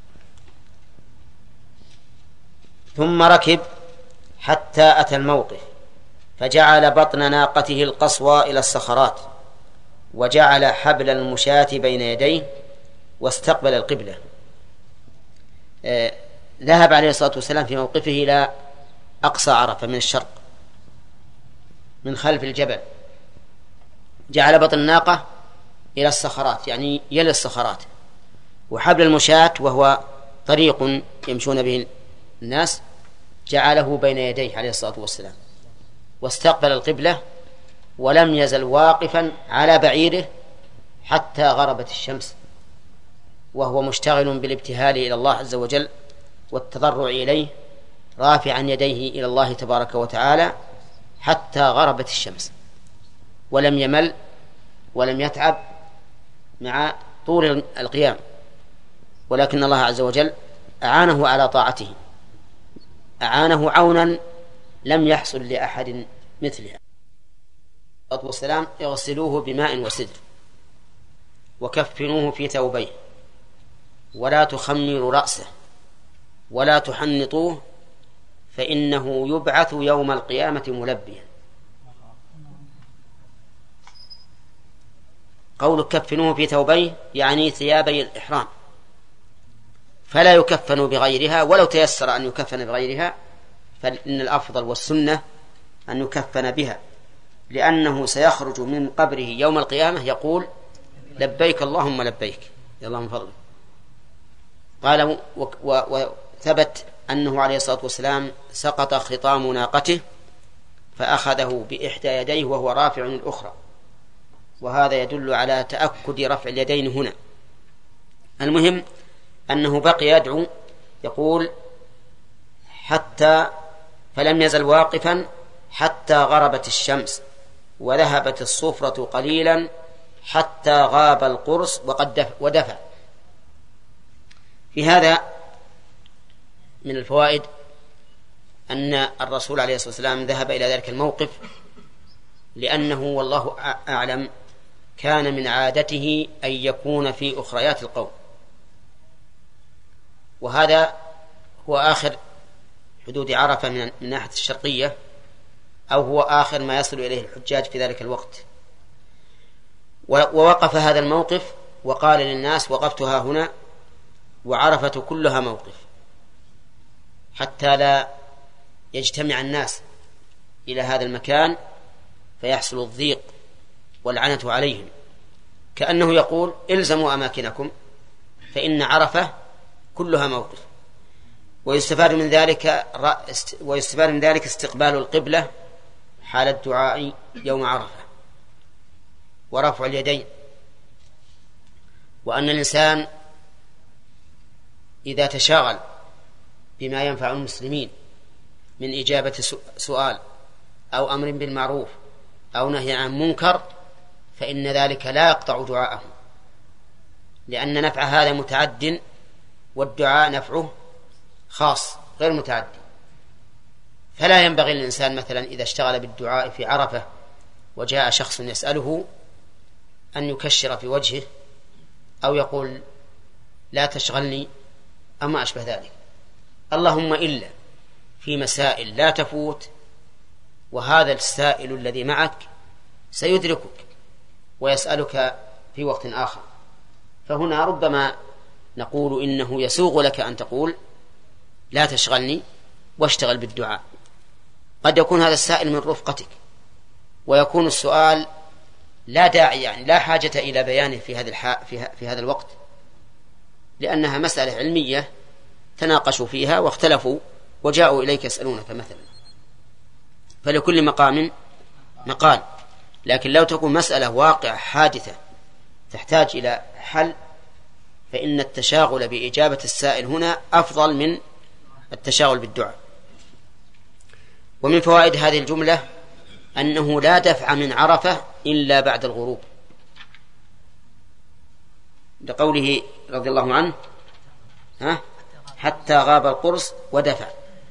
ثم ركب حتى أتى الموقف فجعل بطن ناقته القصوى إلى الصخرات، وجعل حبل المشاة بين يديه واستقبل القبلة. آه ذهب عليه الصلاة والسلام في موقفه إلى أقصى عرفة من الشرق من خلف الجبل، جعل بطن الناقة إلى الصخرات يعني يلي الصخرات، وحبل المشاة وهو طريق يمشون به الناس جعله بين يديه عليه الصلاة والسلام، واستقبل القبلة ولم يزل واقفا على بعيره حتى غربت الشمس، وهو مشتغل بالابتهال إلى الله عز وجل والتضرع إليه، رافعا يديه إلى الله تبارك وتعالى حتى غربت الشمس، ولم يمل ولم يتعب مع طول القيام، ولكن الله عز وجل أعانه على طاعته، أعانه عونا لم يحصل لأحد مثلها. والسلام يغسلوه بماء وسدر وكفنوه في ثوبيه ولا تخمروا رأسه ولا تحنطوه فإنه يبعث يوم القيامة ملبيا. قول كفنوه في ثوبيه يعني ثيابي الإحرام، فلا يكفن بغيرها، ولو تيسر أن يكفن بغيرها فإن الأفضل والسنة أن يكفن بها، لأنه سيخرج من قبره يوم القيامة يقول لبيك اللهم لبيك يا الله من فضلك. قال وثبت أنه عليه الصلاة والسلام سقط خطام ناقته فأخذه بإحدى يديه وهو رافع الأخرى، وهذا يدل على تأكد رفع اليدين هنا. المهم أنه بقي يدعو يقول حتى فلم يزل واقفا حتى غربت الشمس وذهبت الصفرة قليلا حتى غاب القرص وقد ودفع. في هذا من الفوائد أن الرسول عليه الصلاة والسلام ذهب إلى ذلك الموقف لأنه والله أعلم كان من عادته أن يكون في أخريات القوم، وهذا هو آخر حدود عرفة من الناحية الشرقية، أو هو آخر ما يصل إليه الحجاج في ذلك الوقت. ووقف هذا الموقف وقال للناس وقفتها هنا وعرفة كلها موقف، حتى لا يجتمع الناس إلى هذا المكان فيحصل الضيق والعنة عليهم، كأنه يقول إلزموا أماكنكم فإن عرفة كلها موقف. ويستفاد من ذلك ويستفاد من ذلك استقبال القبلة حال الدعاء يوم عرفة ورفع اليدين، وأن الإنسان إذا تشاغل بما ينفع المسلمين من إجابة سؤال أو أمر بالمعروف أو نهي عن منكر فإن ذلك لا يقطع دعاءه، لأن نفع هذا متعد والدعاء نفعه خاص غير متعدي. فلا ينبغي للإنسان مثلا إذا اشتغل بالدعاء في عرفة وجاء شخص يسأله أن يكشر في وجهه أو يقول لا تشغلني أما أشبه ذلك، اللهم إلا في مسائل لا تفوت وهذا السائل الذي معك سيدركك ويسألك في وقت آخر، فهنا ربما نقول إنه يسوغ لك أن تقول لا تشغلني واشتغل بالدعاء. قد يكون هذا السائل من رفقتك ويكون السؤال لا داعي يعني لا حاجة إلى بيانه في هذا الح... في هذا الوقت، لأنها مسألة علمية تناقشوا فيها واختلفوا وجاءوا إليك يسألونك مثلا، فلكل مقام مقال. لكن لو تكون مسألة واقعة حادثة تحتاج إلى حل فإن التشاغل بإجابة السائل هنا أفضل من التشاغل بالدعاء. ومن فوائد هذه الجملة أنه لا دفع من عرفة إلا بعد الغروب، لقوله رضي الله عنه ها حتى غاب القرص ودفع،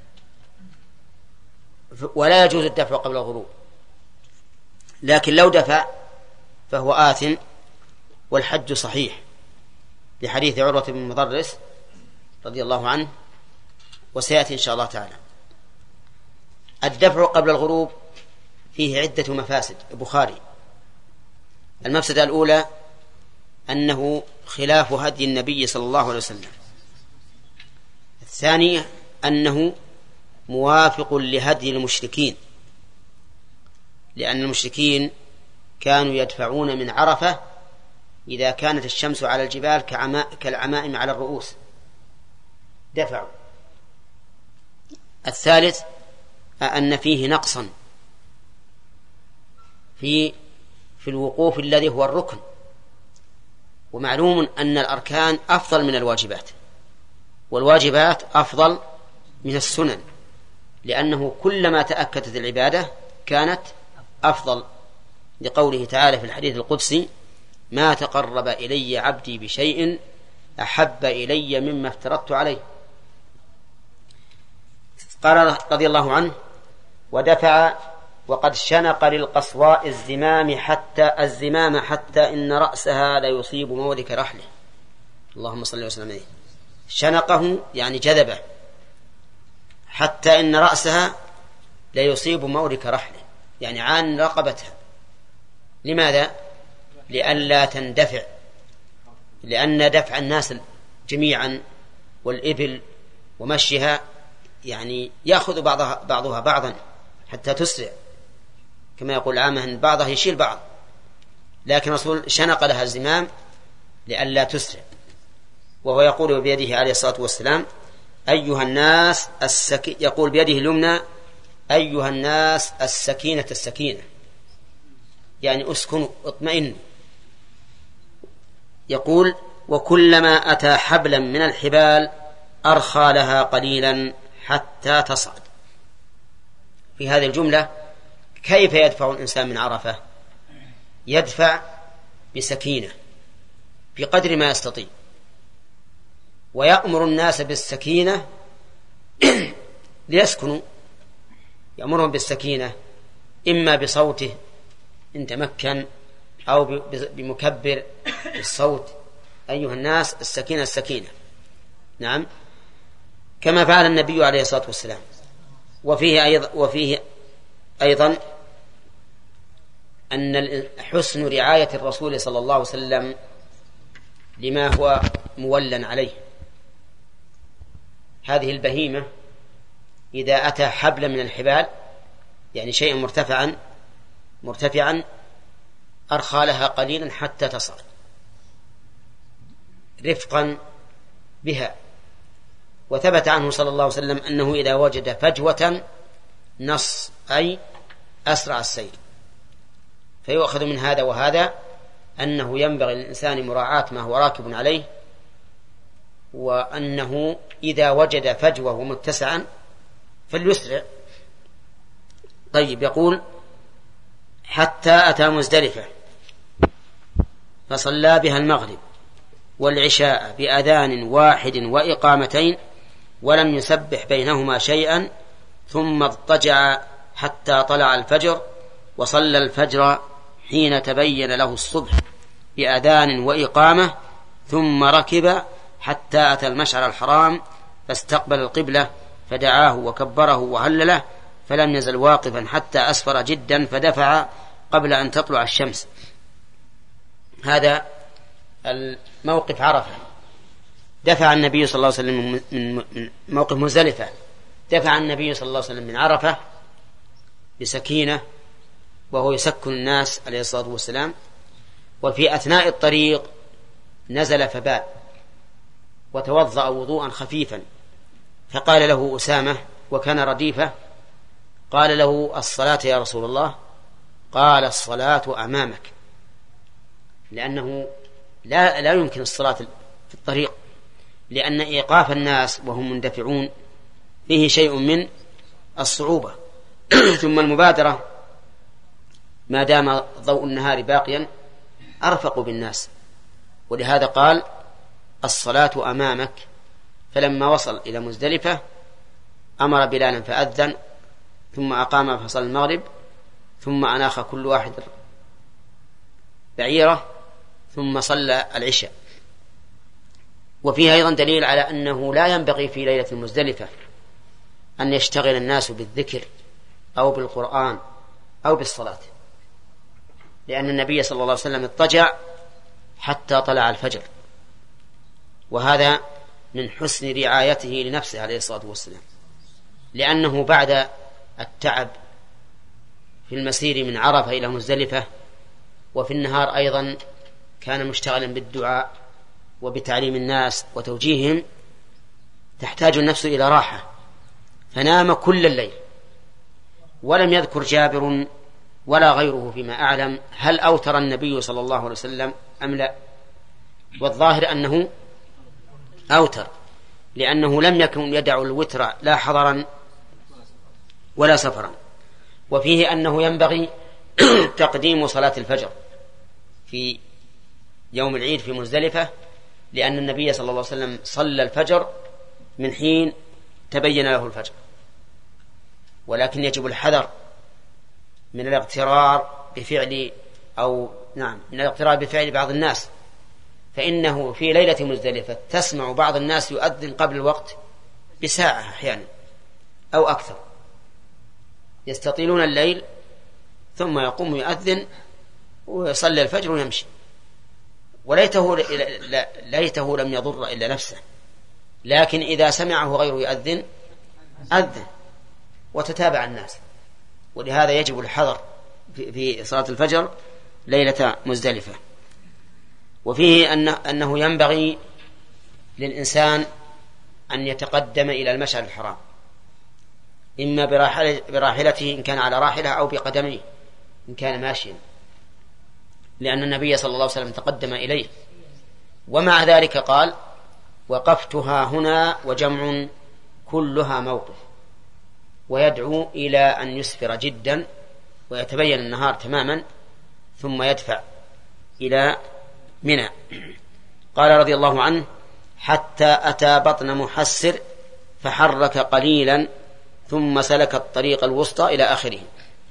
ولا يجوز الدفع قبل الغروب، لكن لو دفع فهو آثم والحج صحيح لحديث عروة بن مضرس رضي الله عنه وسيأتي إن شاء الله تعالى. الدفع قبل الغروب فيه عدة مفاسد البخاري. المفسدة الأولى أنه خلاف هدي النبي صلى الله عليه وسلم. الثانية أنه موافق لهدي المشركين، لأن المشركين كانوا يدفعون من عرفة إذا كانت الشمس على الجبال كالعمائم على الرؤوس دفعوا. الثالث أن فيه نقصا في في الوقوف الذي هو الركن، ومعلوم أن الأركان أفضل من الواجبات والواجبات أفضل من السنن، لأنه كلما تأكدت العبادة كانت أفضل، لقوله تعالى في الحديث القدسي ما تقرب إلي عبدي بشيء أحب إلي مما افترضت عليه. قال رضي الله عنه ودفع وقد شنق للقصواء الزمام حتى الزمام حتى إن رأسها لا يصيب مورك رحله، اللهم صل وسلم عليه. شنقه يعني جذبه، حتى إن رأسها لا يصيب مورك رحله يعني عن رقبتها. لماذا؟ لئلا تندفع، لأن دفع الناس جميعا والإبل ومشيها يعني يأخذ بعضها, بعضها بعضا حتى تسرع، كما يقول عامه أن بعضها يشيل بعض، لكن رسول شنق لها الزمام لئلا تسرع. وهو يقول بيده عليه الصلاة والسلام أيها الناس السكي... يقول بيده اليمنى أيها الناس السكينة السكينة، يعني أسكنوا اطمئنوا. يقول وكلما أتى حبلا من الحبال أرخى لها قليلا حتى تصعد. في هذه الجملة كيف يدفع الإنسان من عرفة؟ يدفع بسكينة بقدر ما يستطيع، ويأمر الناس بالسكينة ليسكنوا، يأمرهم بالسكينة إما بصوته إن تمكن أو بمكبر الصوت أيها الناس السكينة السكينة. نعم، كما فعل النبي عليه الصلاة والسلام. وفيه أيضا, وفيه أيضا أن حسن رعاية الرسول صلى الله عليه وسلم لما هو مولا عليه. هذه البهيمة إذا أتى حبل من الحبال يعني شيء مرتفعا مرتفعا أرخى لها قليلا حتى تصعد رفقا بها، وثبت عنه صلى الله عليه وسلم أنه إذا وجد فجوة نص أي أسرع السير. فيؤخذ من هذا وهذا أنه ينبغي للإنسان مراعاة ما هو راكب عليه، وأنه إذا وجد فجوة ومتسعا فليسرع. طيب، يقول حتى أتى مزدلفة فصلى بها المغرب والعشاء بأذان واحد وإقامتين ولم يسبح بينهما شيئا، ثم اضطجع حتى طلع الفجر، وصلى الفجر حين تبين له الصبح بأذان وإقامة، ثم ركب حتى أتى المشعر الحرام فاستقبل القبلة فدعاه وكبره وهلله، فلم يزل واقفا حتى أسفر جدا فدفع قبل أن تطلع الشمس. هذا الموقف عرفة. دفع النبي صلى الله عليه وسلم من موقف مزدلفة، دفع النبي صلى الله عليه وسلم من عرفة بسكينة وهو يسكن الناس عليه الصلاة والسلام، وفي أثناء الطريق نزل فبال وتوضأ وضوءا خفيفا، فقال له أسامة وكان رديفة، قال له الصلاة يا رسول الله؟ قال الصلاة أمامك، لأنه لا, لا يمكن الصلاة في الطريق، لأن إيقاف الناس وهم مندفعون فيه شيء من الصعوبة. ثم المبادرة ما دام ضوء النهار باقيا أرفق بالناس، ولهذا قال الصلاة أمامك. فلما وصل إلى مزدلفة أمر بلالا فأذن، ثم أقام فصل المغرب، ثم أناخ كل واحد بعيرة، ثم صلى العشاء. وفيها أيضا دليل على أنه لا ينبغي في ليلة المزدلفة أن يشتغل الناس بالذكر أو بالقرآن أو بالصلاة، لأن النبي صلى الله عليه وسلم اضطجع حتى طلع الفجر، وهذا من حسن رعايته لنفسه عليه الصلاة والسلام، لأنه بعد التعب في المسير من عرفة إلى مزدلفة وفي النهار أيضا كان مشتغلا بالدعاء وبتعليم الناس وتوجيههم، تحتاج النفس إلى راحة، فنام كل الليل. ولم يذكر جابر ولا غيره فيما أعلم هل أوتر النبي صلى الله عليه وسلم أم لا، والظاهر أنه أوتر، لأنه لم يكن يدع الوتر لا حضرا ولا سفرا. وفيه أنه ينبغي تقديم صلاة الفجر في يوم العيد في مزدلفة، لأن النبي صلى الله عليه وسلم صلى الفجر من حين تبين له الفجر، ولكن يجب الحذر من الاغترار بفعل أو نعم من الاغترار بفعل بعض الناس، فإنه في ليلة مزدلفة تسمع بعض الناس يؤذن قبل الوقت بساعة أحيانا أو أكثر، يستطيلون الليل ثم يقوم يؤذن ويصلي الفجر ويمشي، وليته ليته لم يضر إلا نفسه، لكن إذا سمعه غيره يؤذن أذن وتتابع الناس. ولهذا يجب الحذر في صلاة الفجر ليلة مزدلفة. وفيه أنه ينبغي للإنسان أن يتقدم إلى المشعر الحرام، إما براحلته إن كان على راحلة أو بقدميه إن كان ماشيا، لأن النبي صلى الله عليه وسلم تقدم إليه. ومع ذلك قال وقفتها هنا وجمع كلها موقف، ويدعو إلى أن يسفر جدا ويتبين النهار تماما ثم يدفع إلى منى. قال رضي الله عنه حتى أتى بطن محسر فحرك قليلا ثم سلك الطريق الوسطى إلى آخره.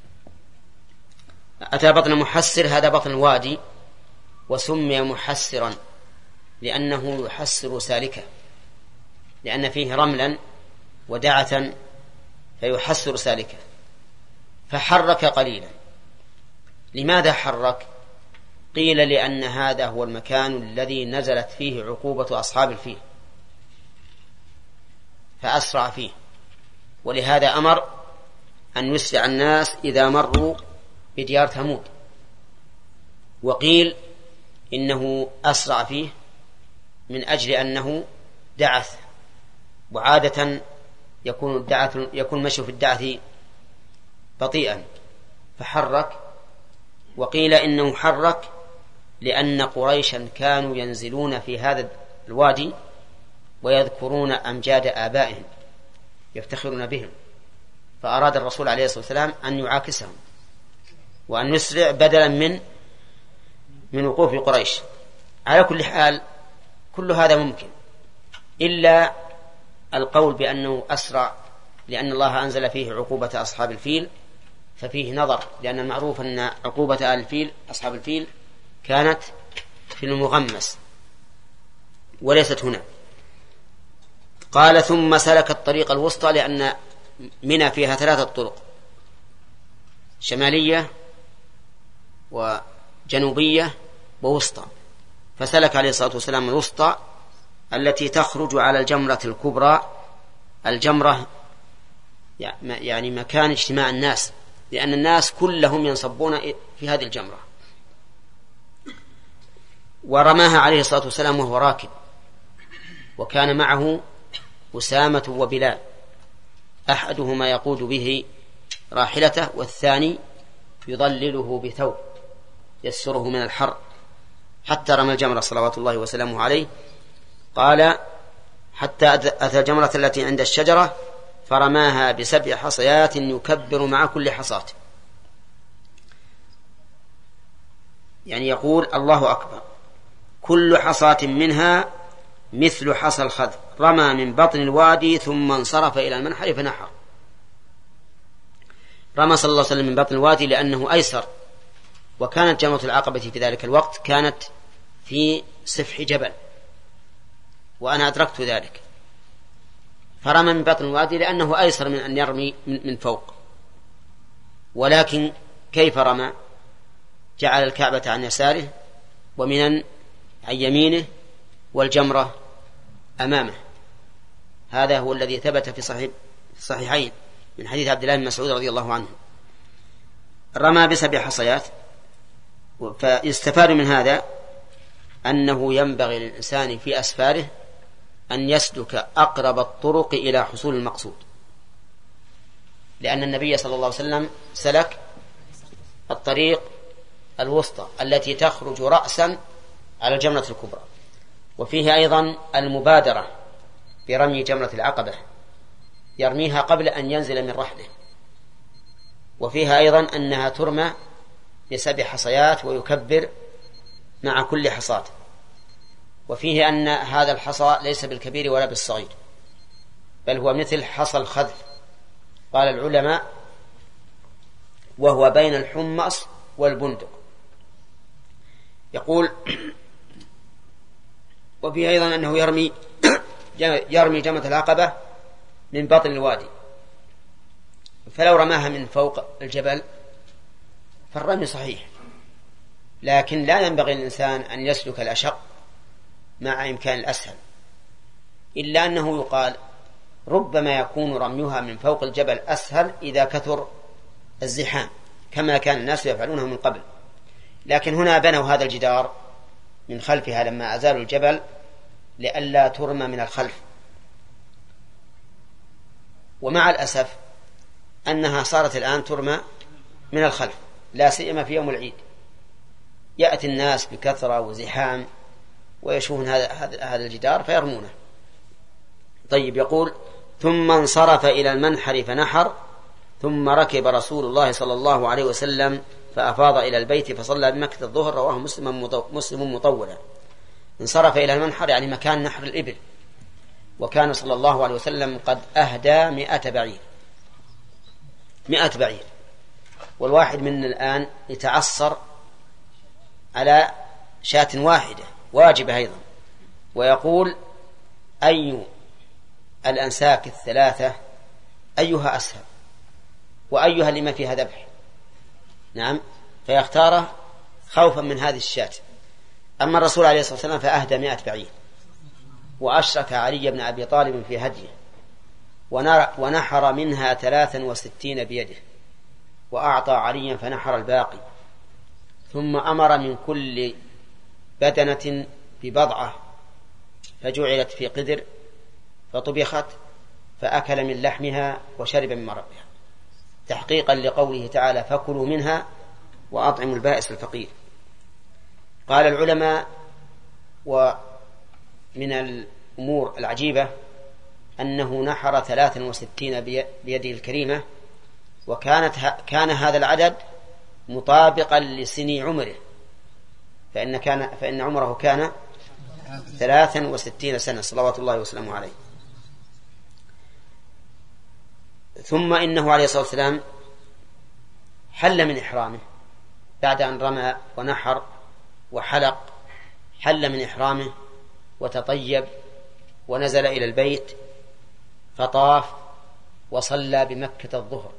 أتى بطن محسر، هذا بطن وادي، وسمي محسرا لأنه يحسر سالكه، لأن فيه رملا ودعة فيحسر سالكه. فحرك قليلا. لماذا حرك؟ قيل لأن هذا هو المكان الذي نزلت فيه عقوبة أصحاب الفيل فأسرع فيه، ولهذا أمر أن يسرع الناس إذا مروا بديار ثمود. وقيل إنه أسرع فيه من أجل أنه دعث وعادة يكون الدعة يكون مشي في الدعة بطيئا فحرك. وقيل إنه حرك لأن قريشا كانوا ينزلون في هذا الوادي ويذكرون أمجاد آبائهم يفتخرون بهم، فأراد الرسول عليه الصلاة والسلام أن يعاكسهم وأن يسرع بدلا من من وقوف قريش. على كل حال كل هذا ممكن إلا القول بأنه أسرع لأن الله أنزل فيه عقوبة أصحاب الفيل، ففيه نظر، لأن المعروف أن عقوبة آل الفيل أصحاب الفيل كانت في المغمس وليست هنا. قال ثم سلك الطريق الوسطى، لأن منى فيها ثلاثة طرق، شمالية وجنوبية ووسطى، فسلك عليه الصلاة والسلام الوسطى التي تخرج على الجمرة الكبرى. الجمرة يعني مكان اجتماع الناس، لأن الناس كلهم ينصبون في هذه الجمرة. ورماها عليه الصلاة والسلام وهو راكب، وكان معه أسامة وبلال، أحدهما يقود به راحلته والثاني يضلله بثوب يسره من الحر، حتى رمى الجمرة صلوات الله وسلامه عليه. قال حتى أتى الجمرة التي عند الشجرة فرماها بسبع حصيات يكبر مع كل حصاة، يعني يقول الله أكبر، كل حصاة منها مثل حصى الخذ. رمى من بطن الوادي ثم انصرف إلى المنحر فنحر. رمى صلى الله عليه وسلم من بطن الوادي لأنه أيسر، وكانت جمرة العقبة في ذلك الوقت كانت في سفح جبل، وأنا أدركت ذلك، فرمى من بطن الوادي لأنه أيسر من أن يرمي من فوق. ولكن كيف رمى؟ جعل الكعبة عن يساره ومن عن يمينه والجمرة أمامه. هذا هو الذي ثبت في صحيح الصحيحين من حديث عبد الله بن مسعود رضي الله عنه. رمى بسبع حصيات. فيستفاد من هذا أنه ينبغي للإنسان في أسفاره أن يسلك أقرب الطرق إلى حصول المقصود، لأن النبي صلى الله عليه وسلم سلك الطريق الوسطى التي تخرج رأسا على الجمرة الكبرى. وفيه أيضا المبادرة برمي جمرة العقبة، يرميها قبل أن ينزل من رحله. وفيها أيضا أنها ترمى بسبع حصيات ويكبر مع كل حصاة. وفيه أن هذا الحصى ليس بالكبير ولا بالصغير، بل هو مثل حصى الخذف. قال العلماء وهو بين الحمص والبندق. يقول وفيه أيضا أنه يرمي يرمي جمرة العقبة من بطن الوادي، فلو رماها من فوق الجبل فالرمي صحيح، لكن لا ينبغي للإنسان أن يسلك الأشق مع إمكان الأسهل، إلا أنه يقال ربما يكون رميها من فوق الجبل أسهل إذا كثر الزحام كما كان الناس يفعلونه من قبل. لكن هنا بنوا هذا الجدار من خلفها لما أزالوا الجبل لئلا ترمى من الخلف. ومع الأسف أنها صارت الآن ترمى من الخلف، لا سيما في يوم العيد، يأتي الناس بكثرة وزحام ويشوفون هذا هذا الجدار فيرمونه. طيب، يقول ثم انصرف إلى المنحر فنحر، ثم ركب رسول الله صلى الله عليه وسلم فأفاض إلى البيت فصلى بمكة الظهر. رواه مسلم مطولا. انصرف إلى المنحر يعني مكان نحر الإبل، وكان صلى الله عليه وسلم قد أهدى مئة بعير مئة بعير والواحد من الآن يتعصر على شاة واحدة واجبة أيضا. ويقول أي الأنساك الثلاثة أيها أسهل وأيها لما فيها ذبح؟ نعم، فيختاره خوفا من هذه الشاة. أما الرسول عليه الصلاة والسلام فأهدى مئة بعير، وأشرك علي بن أبي طالب في هديه، ونحر منها ثلاثا وستين بيده، وأعطى عليا فنحر الباقي. ثم أمر من كل بدنة ببضعة فجعلت في قدر فطبخت فأكل من لحمها وشرب من مرقها، تحقيقا لقوله تعالى فكلوا منها وأطعموا البائس الفقير. قال العلماء: ومن الأمور العجيبة أنه نحر ثلاثا وستين بيده الكريمة، وكانت كان هذا العدد مطابقا لسني عمره، فإن, كان فإن عمره كان ثلاثا وستين سنة صلوات الله وسلامه عليه. ثم إنه عليه الصلاة والسلام حل من إحرامه بعد أن رمى ونحر وحلق، حل من إحرامه وتطيب ونزل إلى البيت فطاف وصلى بمكة الظهر.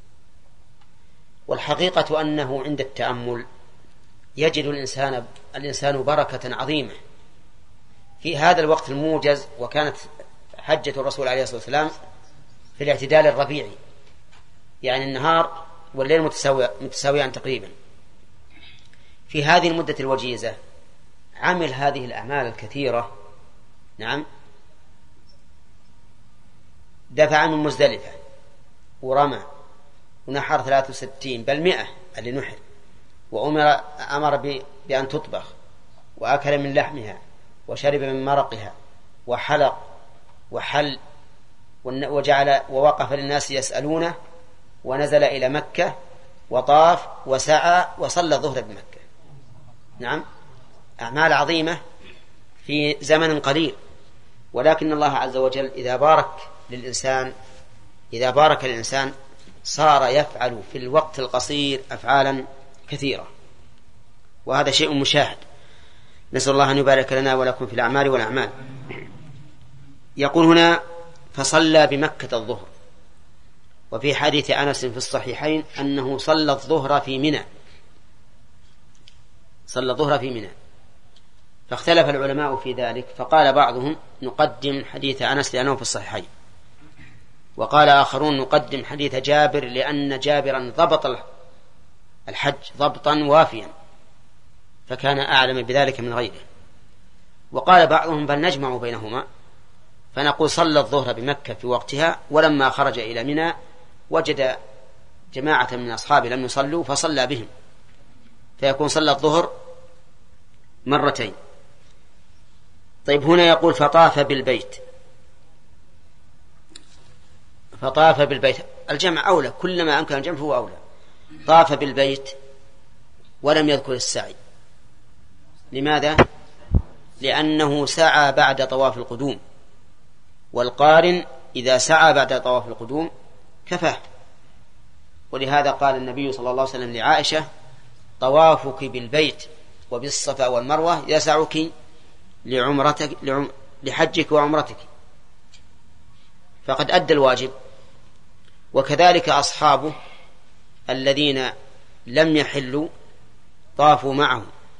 والحقيقة أنه عند التأمل يجد الإنسان, الإنسان بركة عظيمة في هذا الوقت الموجز. وكانت حجة الرسول عليه الصلاة والسلام في الاعتدال الربيعي، يعني النهار والليل متساويان تقريبا. في هذه المدة الوجيزة عمل هذه الأعمال الكثيرة. نعم، دفع من مزدلفة ورمى ونحر ثلاثة وستين بل مئة اللي نحر، وأمر أمر بأن تطبخ وأكل من لحمها وشرب من مرقها وحلق وحل وجعل ووقف للناس يسألونه، ونزل إلى مكة وطاف وسعى وصلى الظهر بمكة. نعم، أعمال عظيمة في زمن قليل. ولكن الله عز وجل إذا بارك للإنسان إذا بارك للإنسان صار يفعل في الوقت القصير أفعالا كثيرة، وهذا شيء مشاهد. نسأل الله أن يبارك لنا ولكم في الأعمال والأعمال. يقول هنا فصلى بمكة الظهر. وفي حديث أنس في الصحيحين أنه صلى الظهر في منى، صلى الظهر في منى. فاختلف العلماء في ذلك، فقال بعضهم نقدم حديث أنس لأنه في الصحيحين، وقال آخرون نقدم حديث جابر لأن جابرا ضبط الحج ضبطا وافيا فكان أعلم بذلك من غيره. وقال بعضهم بل نجمع بينهما فنقول صلى الظهر بمكة في وقتها، ولما خرج إلى منى وجد جماعة من أصحابه لم يصلوا فصلى بهم، فيكون صلى الظهر مرتين. طيب، هنا يقول فطاف بالبيت. فطاف بالبيت الجمع أولى، كلما أمكن الجمع هو أولى. طاف بالبيت ولم يذكر السعي. لماذا؟ لأنه سعى بعد طواف القدوم، والقارن إذا سعى بعد طواف القدوم كفاه. ولهذا قال النبي صلى الله عليه وسلم لعائشة طوافك بالبيت وبالصفا والمروة يسعك لعمرتك لعم... لحجك وعمرتك، فقد أدى الواجب. وكذلك أصحابه الذين لم يحلوا طافوا معه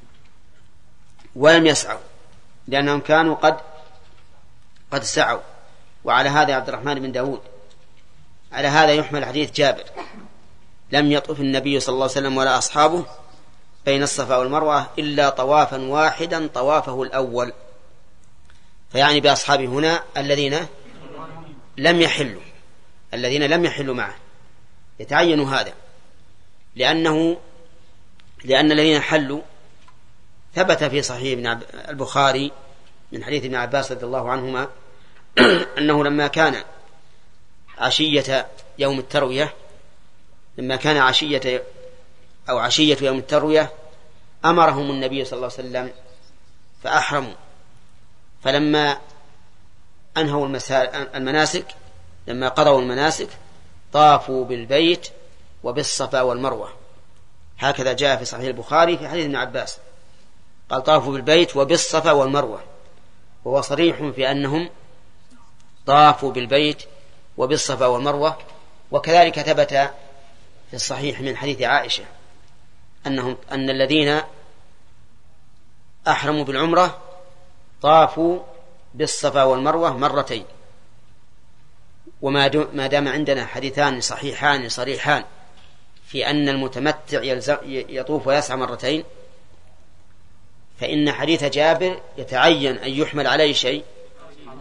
ولم يسعوا لأنهم كانوا قد قد سعوا. وعلى هذا عبد الرحمن بن داود على هذا يحمل حديث جابر لم يطف النبي صلى الله عليه وسلم ولا أصحابه بين الصفا والمروة إلا طوافا واحدا طوافه الأول، فيعني بأصحابه هنا الذين لم يحلوا الذين لم يحلوا معه. يتعين هذا لأنه لأن الذين حلوا ثبت في صحيح ابن البخاري من حديث ابن عباس رضي الله عنهما أنه لما كان عشية يوم التروية لما كان عشية أو عشية يوم التروية أمرهم النبي صلى الله عليه وسلم فأحرموا، فلما أنهوا المناسك لما قضوا المناسك طافوا بالبيت وبالصفا والمروة. هكذا جاء في صحيح البخاري في حديث ابن عباس قال طافوا بالبيت وبالصفا والمروة، وهو صريح في أنهم طافوا بالبيت وبالصفا والمروة. وكذلك ثبت في الصحيح من حديث عائشة أنهم أن الذين أحرموا بالعمرة طافوا بالصفا والمروة مرتين. وما دام عندنا حديثان صحيحان صريحان في أن المتمتع يطوف ويسعى مرتين، فإن حديث جابر يتعين أن يحمل عليه شيء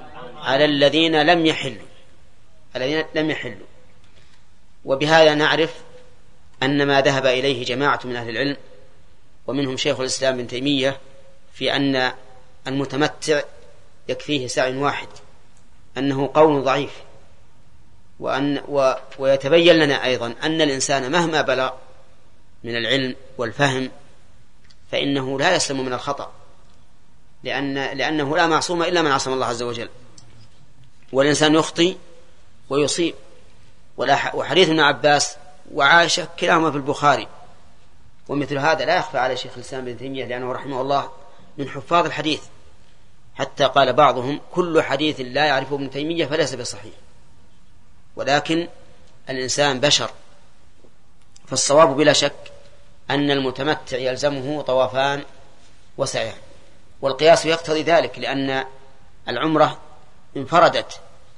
على الذين لم يحلوا الذين لم يحلوا وبهذا نعرف أن ما ذهب إليه جماعة من أهل العلم ومنهم شيخ الإسلام ابن تيمية في أن المتمتع يكفيه سعي واحد أنه قول ضعيف، وأن و ويتبين لنا أيضا أن الإنسان مهما بلغ من العلم والفهم فإنه لا يسلم من الخطأ، لأن لأنه لا معصوم إلا من عصم الله عز وجل، والإنسان يخطئ ويصيب. وحديث ابن عباس وعائشة كلاهما في البخاري، ومثل هذا لا يخفى على شيخ الإسلام ابن تيمية لأنه رحمه الله من حفاظ الحديث، حتى قال بعضهم كل حديث لا يعرفه ابن تيمية فليس بصحيح. ولكن الإنسان بشر، فالصواب بلا شك أن المتمتع يلزمه طوافان وسعيان، والقياس يقتضي ذلك، لأن العمرة انفردت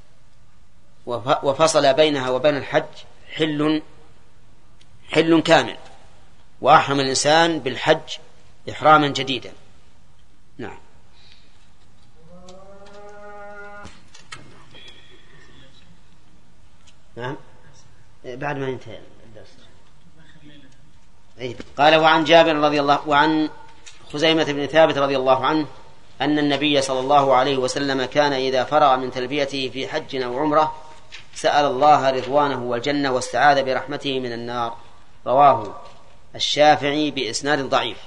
وفصل بينها وبين الحج حل حل كامل، وأحرم الإنسان بالحج إحراما جديدا. نعم. نعم بعد ما ينتهي الدرس. قال وعن جابر رضي الله وعن خزيمة بن ثابت رضي الله عنه أن النبي صلى الله عليه وسلم كان إذا فرغ من تلبيته في حج أو عمرة سأل الله رضوانه والجنة واستعاذ برحمته من النار. رواه الشافعي بإسناد ضعيف.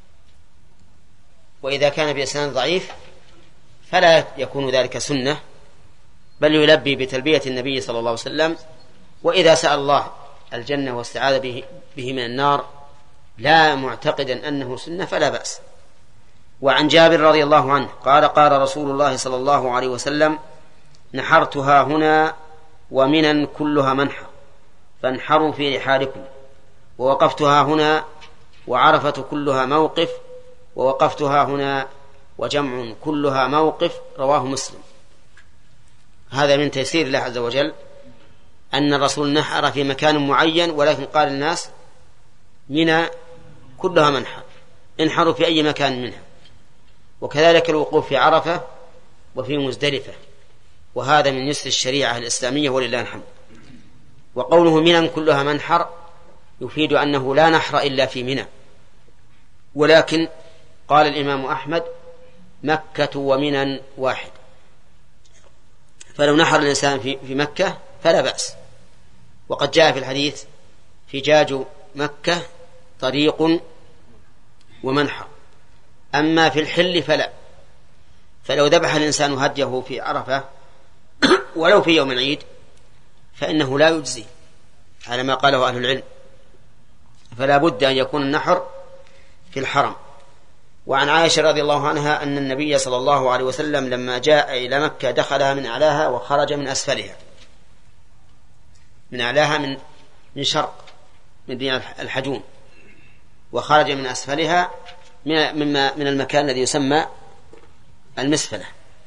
وإذا كان بإسناد ضعيف فلا يكون ذلك سنة، بل يلبي بتلبية النبي صلى الله عليه وسلم. وإذا سأل الله الجنة واستعاذ به, به من النار لا معتقدا أنه سنة فلا بأس. وعن جابر رضي الله عنه قال قال رسول الله صلى الله عليه وسلم نحرتها هنا ومنا كلها منحر فانحروا في رحالكم، ووقفتها هنا وعرفة كلها موقف ووقفتها هنا وجمع كلها موقف. رواه مسلم. هذا من تيسير الله عز وجل أن الرسول نحر في مكان معين، ولكن قال الناس منى كلها منحر، انحروا في أي مكان منها. وكذلك الوقوف في عرفة وفي مزدلفة، وهذا من يسر الشريعة الإسلامية ولله الحمد. وقوله منى كلها منحر يفيد أنه لا نحر إلا في منى، ولكن قال الإمام أحمد مكة ومنى واحد، فلو نحر الإنسان في, في مكة فلا بأس. وقد جاء في الحديث فجاج مكة طريق ومنحر، أما في الحل فلا. فلو ذبح الإنسان هديه في عرفة ولو في يوم العيد فإنه لا يجزي على ما قاله أهل العلم، فلا بد أن يكون النحر في الحرم. وعن عائشة رضي الله عنها أن النبي صلى الله عليه وسلم لما جاء إلى مكة دخلها من أعلاها وخرج من أسفلها، من أعلاها من من شرق من الحجون، وخرج من أسفلها من من المكان الذي يسمى المسفلة.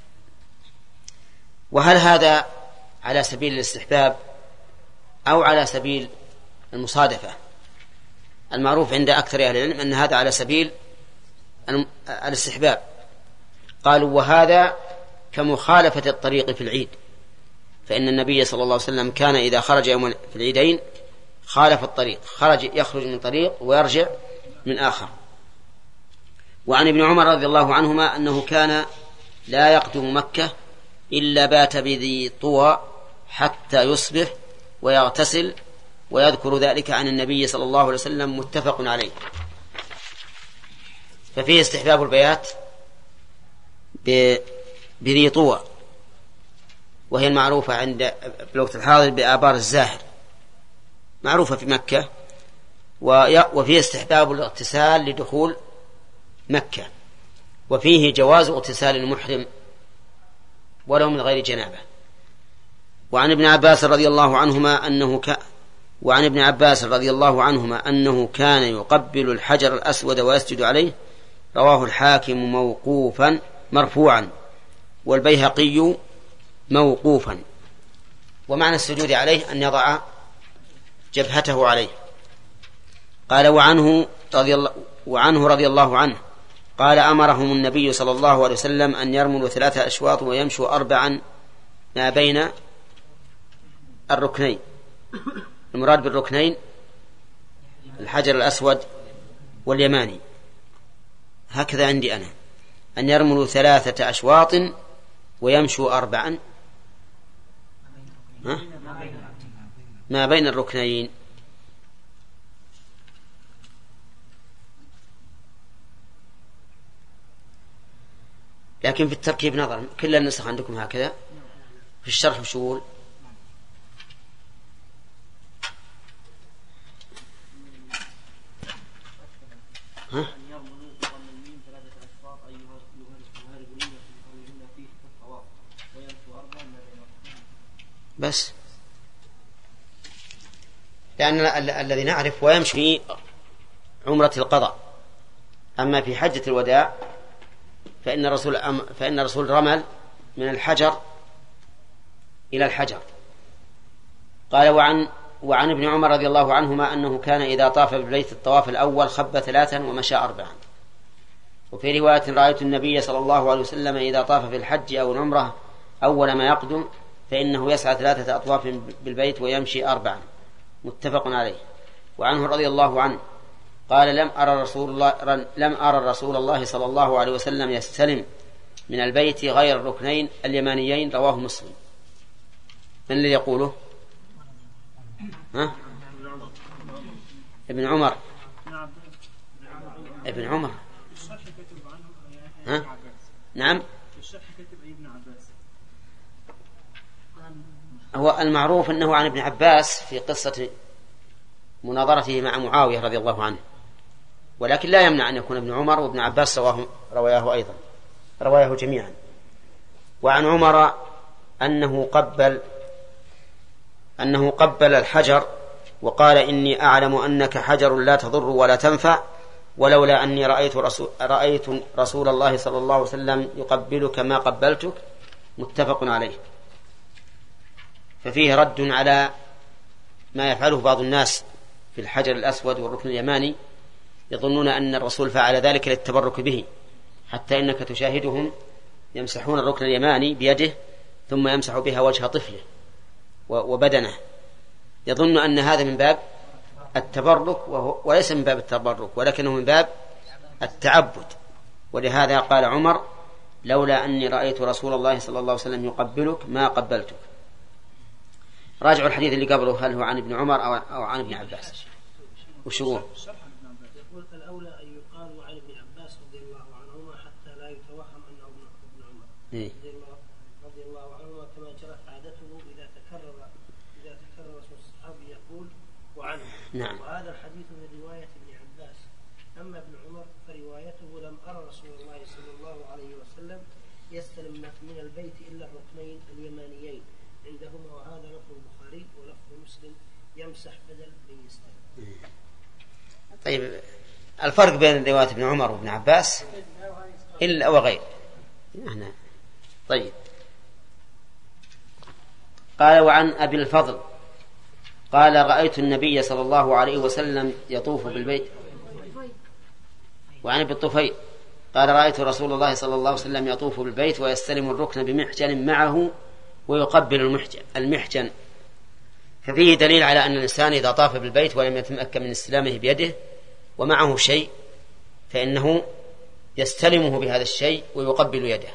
وهل هذا على سبيل الاستحباب أو على سبيل المصادفة؟ المعروف عند أكثر أهل العلم أن هذا على سبيل الاستحباب. قالوا وهذا كمخالفة الطريق في العيد، فإن النبي صلى الله عليه وسلم كان إذا خرج يوم في العيدين خالف الطريق، خرج يخرج من طريق ويرجع من آخر. وعن ابن عمر رضي الله عنهما أنه كان لا يقدم مكة إلا بات بذي طوى حتى يصبح ويغتسل، ويذكر ذلك عن النبي صلى الله عليه وسلم، متفق عليه. ففيه استحباب البيات بذي طوى، وهي المعروفة عند في الوقت الحاضر بآبار الزاهر، معروفة في مكة. وفيه استحباب الاغتسال لدخول مكة، وفيه جواز اغتسال المحرم ولو من غير جنابة. وعن ابن عباس رضي الله عنهما أنه ك... وعن ابن عباس رضي الله عنهما أنه كان يقبل الحجر الأسود ويسجد عليه. رواه الحاكم موقوفا مرفوعا، والبيهقي موقوفا. ومعنى السجود عليه أن يضع جبهته عليه. قال وعنه رضي الله وعنه رضي الله عنه قال أمرهم النبي صلى الله عليه وسلم أن يرملوا ثلاثة أشواط ويمشوا أربعا ما بين الركنين. المراد بالركنين الحجر الأسود واليماني. هكذا عندي أنا، أن يرملوا ثلاثة أشواط ويمشوا أربعا ها؟ ما بين الركنين. لكن في التركيب نظر، كل النسخ عندكم هكذا، في الشرح وشغول ها؟ بس لأن الذي نعرف ويمشي في عمرة القضاء. أما في حجة الوداع فإن الرسول فإن الرسول رمل من الحجر إلى الحجر. قال وعن وعن ابن عمر رضي الله عنهما أنه كان إذا طاف بالبيت الطواف الأول خب ثلاثا ومشى أربعا. وفي رواية رأيت النبي صلى الله عليه وسلم إذا طاف في الحج أو العمرة أول ما يقدم فإنه يسعى ثلاثة أطواف بالبيت ويمشي أربعا. متفق عليه. وعنه رضي الله عنه قال لم أرى رسول الله لم أرى رسول الله صلى الله عليه وسلم يستلم من البيت غير الركنين اليمانيين. رواه مسلم. من الذي يقوله؟ ها؟ ابن عمر. ابن عمر. ها؟ نعم. هو المعروف أنه عن ابن عباس في قصة مناظرته مع معاوية رضي الله عنه، ولكن لا يمنع أن يكون ابن عمر وابن عباس رواه أيضا، رواه جميعا. وعن عمر أنه قبل أنه قبل الحجر وقال إني أعلم أنك حجر لا تضر ولا تنفع، ولولا أني رأيت رسول, رأيت رسول الله صلى الله عليه وسلم يقبلك ما قبلتك. متفق عليه. ففيه رد على ما يفعله بعض الناس في الحجر الأسود والركن اليماني، يظنون أن الرسول فعل ذلك للتبرك به، حتى إنك تشاهدهم يمسحون الركن اليماني بيده ثم يمسح بها وجه طفله وبدنه، يظن أن هذا من باب التبرك، وهو وليس من باب التبرك ولكنه من باب التعبد. ولهذا قال عمر لولا أني رأيت رسول الله صلى الله عليه وسلم يقبلك ما قبلتك. راجعوا الحديث اللي قبله، هل هو عن ابن عمر أو عن ابن عباس؟ وشو يقول الأولى أن يقال عن ابن عباس رضي الله عنهما حتى لا يتوهم أنه ابن عمر إيه؟ رضي الله عنهما، كما جرت عادته إذا تكرر إذا تكرر اسم الصحابي يقول وعنه. نعم. وهذا الحديث من رواية ابن عباس. أما ابن عمر فروايته لم أرى رسول الله صلى الله عليه وسلم يستلم من البيت إلا الركنين اليمانيين عندهما، وهذا لفظ البخاري ولفظ مسلم يمسح بدل من يستلم. طيب الفرق بين رواية ابن عمر وابن عباس إلا وغير هنا. طيب قال وعن أبي الفضل قال رأيت النبي صلى الله عليه وسلم يطوف بالبيت. وعن ابي الطفيل قال رأيت رسول الله صلى الله عليه وسلم يطوف بالبيت ويستلم الركن بمحجن معه ويقبل المحجن المحجن ففيه دليل على أن الإنسان إذا طاف بالبيت ولم يتمكن من استلامه بيده ومعه شيء فإنه يستلمه بهذا الشيء ويقبل يده،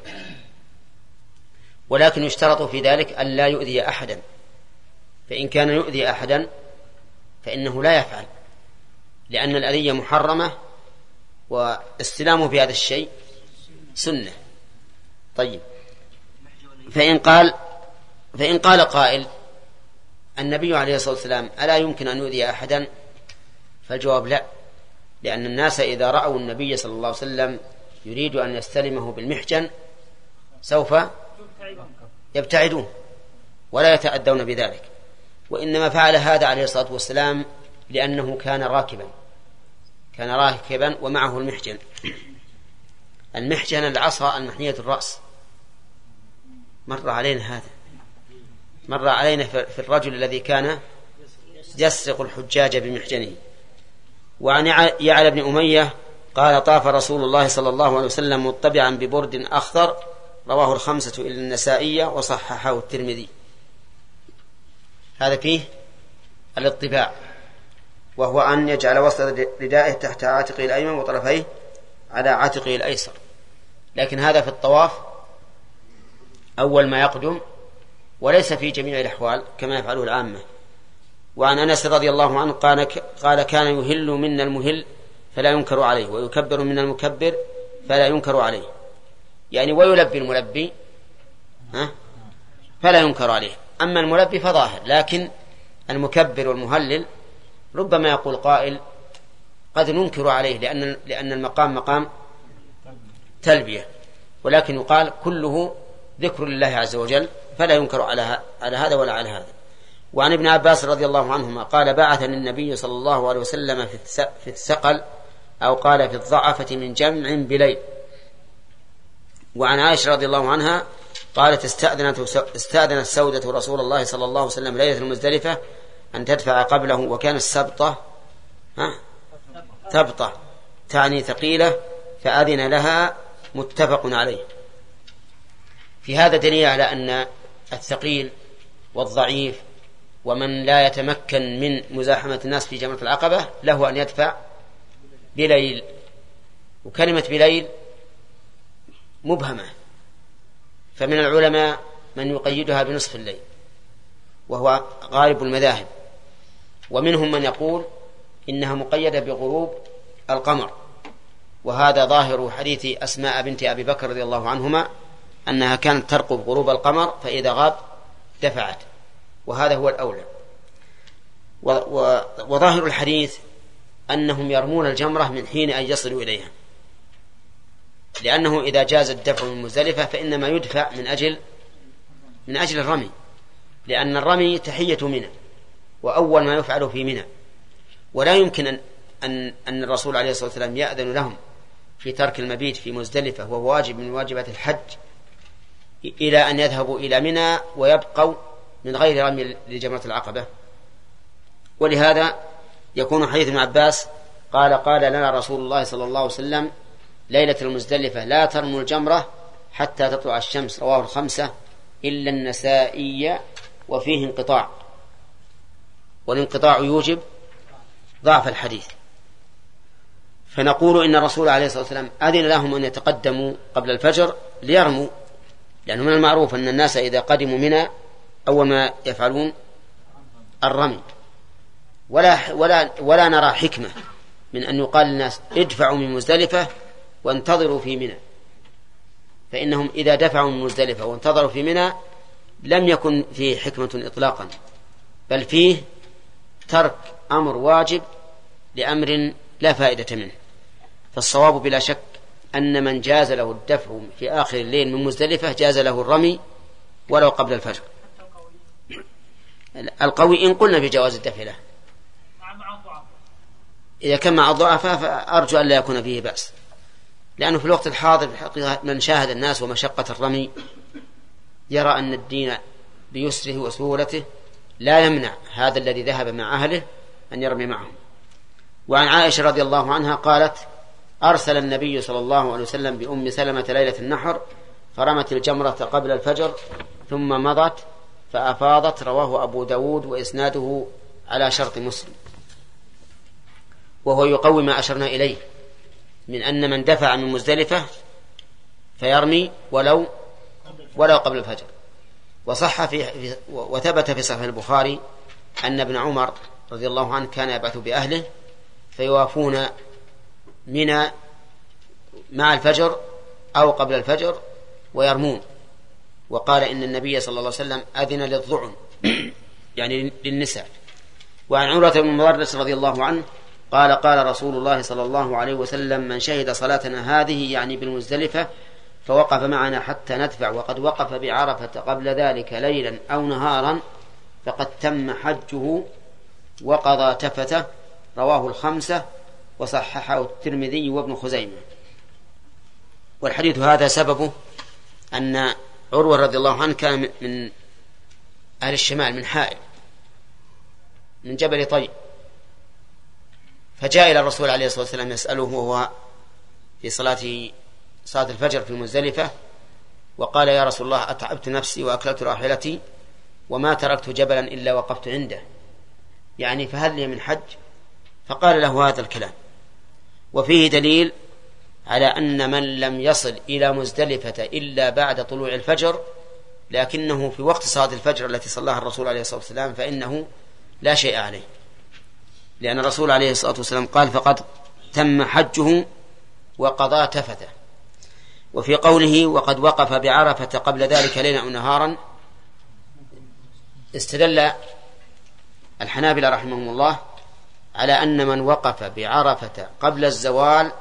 ولكن يشترط في ذلك أن لا يؤذي أحدا، فإن كان يؤذي أحدا فإنه لا يفعل، لأن الأذية محرمة واستلامه بهذا الشيء سنة. طيب فإن قال فإن قال قائل النبي عليه الصلاة والسلام ألا يمكن أن يؤذي أحدا؟ فالجواب لا، لأن الناس إذا رأوا النبي صلى الله عليه وسلم يريد أن يستلمه بالمحجن سوف يبتعدون ولا يتأدون بذلك، وإنما فعل هذا عليه الصلاة والسلام لأنه كان راكبا كان راكبا ومعه المحجن. المحجن العصا المحنية الرأس، مر علينا هذا مر علينا في الرجل الذي كان يسرق الحجاج بمحجنه. وعن يعلى بن أمية قال طاف رسول الله صلى الله عليه وسلم متبعا ببرد أخضر رواه الخمسة إلا النسائي وصححه الترمذي. هذا فيه الاطباع، وهو أن يجعل وسط ردائه تحت عاتقه الأيمن وطرفيه على عاتقه الأيسر، لكن هذا في الطواف أول ما يقدم، وليس في جميع الأحوال كما يفعله العامة. وعن أنس رضي الله عنه قال, قال كان يهل منا المهل فلا ينكر عليه، ويكبر منا المكبر فلا ينكر عليه، يعني ويلبي الملبي ها فلا ينكر عليه. أما الملبي فظاهر، لكن المكبر والمهلل ربما يقول قائل قد ننكر عليه لأن, لأن المقام مقام تلبية، ولكن يقال كله ذكر لله عز وجل فلا ينكر على, على هذا ولا على هذا. وعن ابن عباس رضي الله عنهما قال بعثني النبي صلى الله عليه وسلم في الثقل أو قال في الضعفة من جمع بليل. وعن عائشة رضي الله عنها قالت استأذنت, استأذنت سودة رسول الله صلى الله عليه وسلم ليلة المزدلفة أن تدفع قبله، وكان السبطة تبطة تعني ثقيلة فأذن لها، متفق عليه. في هذا دليل على أن الثقيل والضعيف ومن لا يتمكن من مزاحمة الناس في جمرة العقبة له أن يدفع بليل. وكلمة بليل مبهمة، فمن العلماء من يقيدها بنصف الليل وهو غالب المذاهب، ومنهم من يقول إنها مقيدة بغروب القمر، وهذا ظاهر حديث أسماء بنت أبي بكر رضي الله عنهما أنها كانت ترقب غروب القمر فإذا غاب دفعت، وهذا هو الأولى. وظاهر الحديث أنهم يرمون الجمرة من حين أن يصلوا إليها، لأنه إذا جاز الدفع من مزدلفة فإنما يدفع من أجل من أجل الرمي، لأن الرمي تحية منى وأول ما يفعل في منى، ولا يمكن أن, أن, أن الرسول عليه الصلاة والسلام يأذن لهم في ترك المبيت في مزدلفة وهو واجب من واجبات الحج إلى أن يذهبوا إلى منى ويبقوا من غير رمي لجمرة العقبة. ولهذا يكون حديث ابن عباس قال قال لنا رسول الله صلى الله عليه وسلم ليلة المزدلفة لا ترموا الجمرة حتى تطلع الشمس، رواه الخمسة إلا النسائي، وفيه انقطاع، والانقطاع يوجب ضعف الحديث. فنقول إن الرسول عليه الصلاة والسلام أذن لهم أن يتقدموا قبل الفجر ليرموا، لأنه من المعروف أن الناس إذا قدموا منى أول ما يفعلون الرمي، ولا, ولا, ولا نرى حكمة من أن يقال للناس ادفعوا من مزدلفة وانتظروا في منى، فإنهم إذا دفعوا من مزدلفة وانتظروا في منى لم يكن فيه حكمة إطلاقا، بل فيه ترك أمر واجب لأمر لا فائدة منه. فالصواب بلا شك أن من جاز له الدفع في آخر الليل من مزدلفة جاز له الرمي ولو قبل الفجر. القوي إن قلنا بجواز الدفع له، إذا كان مع الضعفاء فأرجو أن لا يكون فيه بأس، لأنه في الوقت الحاضر من شاهد الناس ومشقة الرمي يرى أن الدين بيسره وسهولته لا يمنع هذا الذي ذهب مع أهله أن يرمي معهم. وعن عائشة رضي الله عنها قالت أرسل النبي صلى الله عليه وسلم بأم سلمة ليلة النحر فرمت الجمرة قبل الفجر ثم مضت فأفاضت، رواه أبو داود وإسناده على شرط مسلم. وهو يقوي ما أشرنا إليه من أن من دفع من مزدلفة فيرمي ولو ولو قبل الفجر. وصح في وثبت في صحيح البخاري أن ابن عمر رضي الله عنه كان يبعث بأهله فيوافون منى مع الفجر أو قبل الفجر ويرمون. وقال إن النبي صلى الله عليه وسلم أذن للضعن يعني للنساء. وعن عروة بن مضرس رضي الله عنه قال قال رسول الله صلى الله عليه وسلم من شهد صلاتنا هذه يعني بالمزدلفة فوقف معنا حتى ندفع وقد وقف بعرفة قبل ذلك ليلا أو نهارا فقد تم حجه وقضى تفته، رواه الخمسة وصححه الترمذي وابن خزيمة. والحديث هذا سببه أن عروة رضي الله عنه كان من أهل الشمال من حائل من جبل طيب، فجاء إلى الرسول عليه الصلاة والسلام يسأله وهو في صلاة صلاة الفجر في المزدلفة وقال يا رسول الله أتعبت نفسي وأكلت راحلتي وما تركت جبلا إلا وقفت عنده، يعني فهل لي من حج؟ فقال له هذا الكلام. وفيه دليل على أن من لم يصل إلى مزدلفة إلا بعد طلوع الفجر لكنه في وقت صلاة الفجر التي صلاها الرسول عليه الصلاة والسلام فإنه لا شيء عليه، لأن الرسول عليه الصلاة والسلام قال فقد تم حجه وقضى تفته. وفي قوله وقد وقف بعرفة قبل ذلك ليلا أو نهارا استدل الحنابلة رحمهم الله على أن من وقف بعرفة قبل الزوال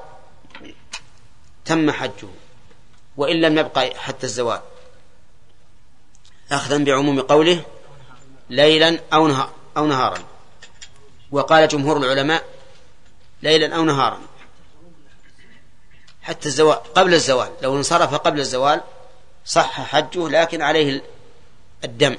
تم حجه وإن لم يبقى حتى الزوال، أخذا بعموم قوله ليلا أو نهار أو نهارا. وقال جمهور العلماء ليلا أو نهارا حتى الزوال قبل الزوال، لو انصرف قبل الزوال صح حجه لكن عليه الدم،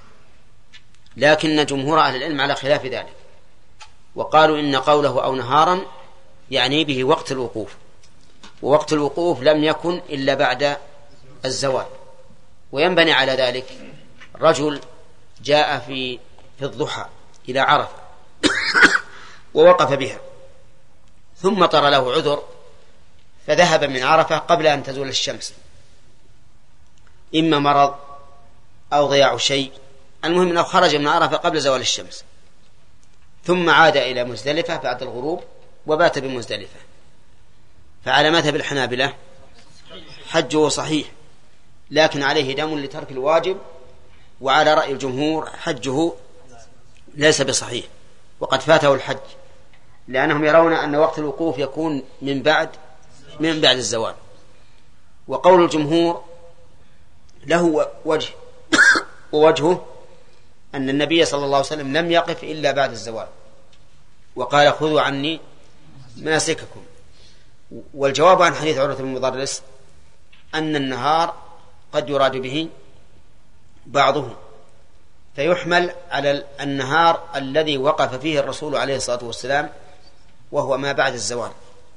لكن جمهور أهل العلم على خلاف ذلك، وقالوا إن قوله أو نهارا يعني به وقت الوقوف، ووقت الوقوف لم يكن إلا بعد الزوال. وينبني على ذلك رجل جاء في في الضحى إلى عرفة ووقف بها ثم طر له عذر فذهب من عرفة قبل أن تزول الشمس، إما مرض أو ضياع شيء، المهم أنه خرج من عرفة قبل زوال الشمس ثم عاد إلى مزدلفة بعد الغروب وبات بمزدلفة، فعلى مذهب الحنابلة حجه صحيح لكن عليه دم لترك الواجب، وعلى رأي الجمهور حجه ليس بصحيح وقد فاته الحج، لأنهم يرون أن وقت الوقوف يكون من بعد من بعد الزوال. وقول الجمهور له وجه ووجهه أن النبي صلى الله عليه وسلم لم يقف إلا بعد الزوال وقال خذوا عني مناسككم. والجواب عن حديث عروة بن مضرس أن النهار قد يراد به بعضه فيحمل على النهار الذي وقف فيه الرسول عليه الصلاة والسلام وهو ما بعد الزوال.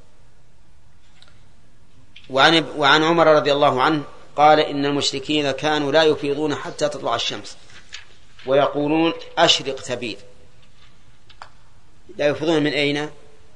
وعن, وعن عمر رضي الله عنه قال إن المشركين كانوا لا يفيضون حتى تطلع الشمس ويقولون أشرق تبير. لا يفيضون من أين؟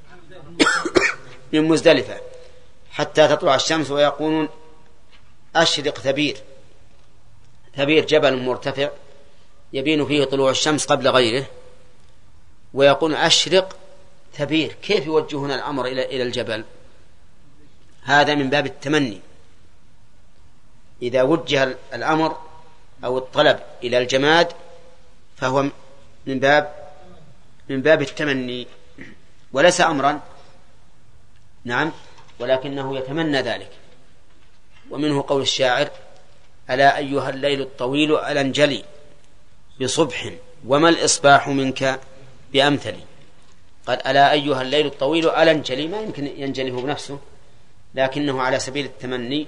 من مزدلفة حتى تطلع الشمس ويقولون أشرق ثبير. ثبير جبل مرتفع يبين فيه طلوع الشمس قبل غيره، ويقول أشرق ثبير. كيف يوجهون الأمر إلى إلى الجبل؟ هذا من باب التمني، إذا وجه الأمر أو الطلب إلى الجماد فهو من باب من باب التمني وليس أمرا، نعم، ولكنه يتمنى ذلك. ومنه قول الشاعر ألا أيها الليل الطويل ألا انجلي بصبح وما الإصباح منك بأمثلي. قال ألا أيها الليل الطويل ألا انجلي، ما يمكن ينجليه بنفسه لكنه على سبيل التمني.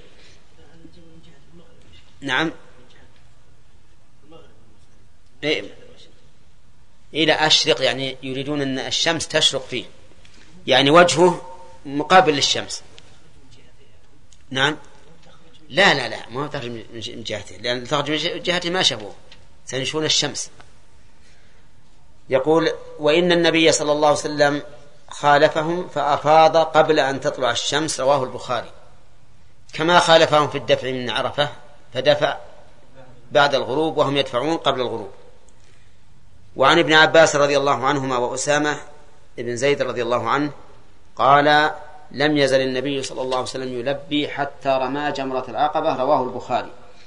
نعم إيه إلى أشرق يعني يريدون أن الشمس تشرق فيه، يعني وجهه مقابل للشمس. نعم لا لا لا ما تخرج من جهته، لأن تخرج من جهته ما شافوه سينشون الشمس. يقول وإن النبي صلى الله عليه وسلم خالفهم فأفاض قبل أن تطلع الشمس، رواه البخاري، كما خالفهم في الدفع من عرفة فدفع بعد الغروب وهم يدفعون قبل الغروب. وعن ابن عباس رضي الله عنهما وأسامة ابن زيد رضي الله عنه قال لم يزل النبي صلى الله عليه وسلم يلبي حتى رمى جمرة العقبة، رواه البخاري.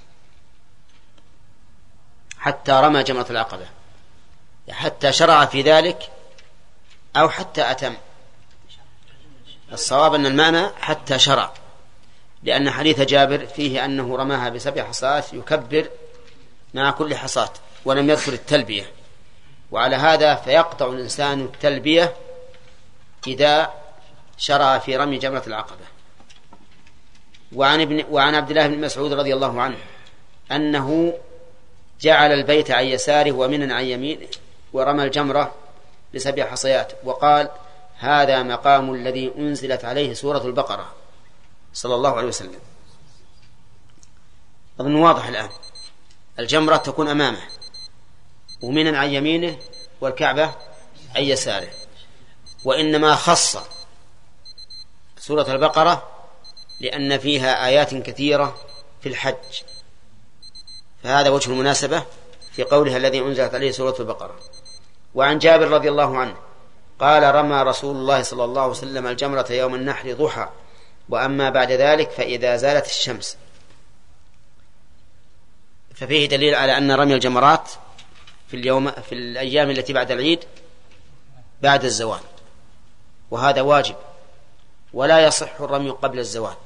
حتى رمى جمرة العقبة، حتى شرع في ذلك أو حتى أتم. الصواب أن المعنى حتى شرع، لأن حديث جابر فيه أنه رماها بسبع حصات يكبر مع كل حصاة ولم يذكر التلبية، وعلى هذا فيقطع الإنسان التلبية إذا شرع في رمي جمرة العقبة. وعن, ابن وعن عبد الله بن مسعود رضي الله عنه أنه جعل البيت عن يساره ومنن عن يمينه ورمى الجمرة بسبع حصيات وقال هذا مقام الذي أنزلت عليه سورة البقرة صلى الله عليه وسلم. أظن واضح الآن. الجمرة تكون أمامه، ومنى عن يمينه، والكعبة عن يساره. وإنما خص سورة البقرة لأن فيها آيات كثيرة في الحج، فهذا وجه المناسبة في قولها الذي أنزلت عليه سورة البقرة. وعن جابر رضي الله عنه قال: رمى رسول الله صلى الله عليه وسلم الجمرة يوم النحر ضحى، وأما بعد ذلك فإذا زالت الشمس. ففيه دليل على أن رمي الجمرات في اليوم في الأيام التي بعد العيد بعد الزوال، وهذا واجب، ولا يصح الرمي قبل الزوال.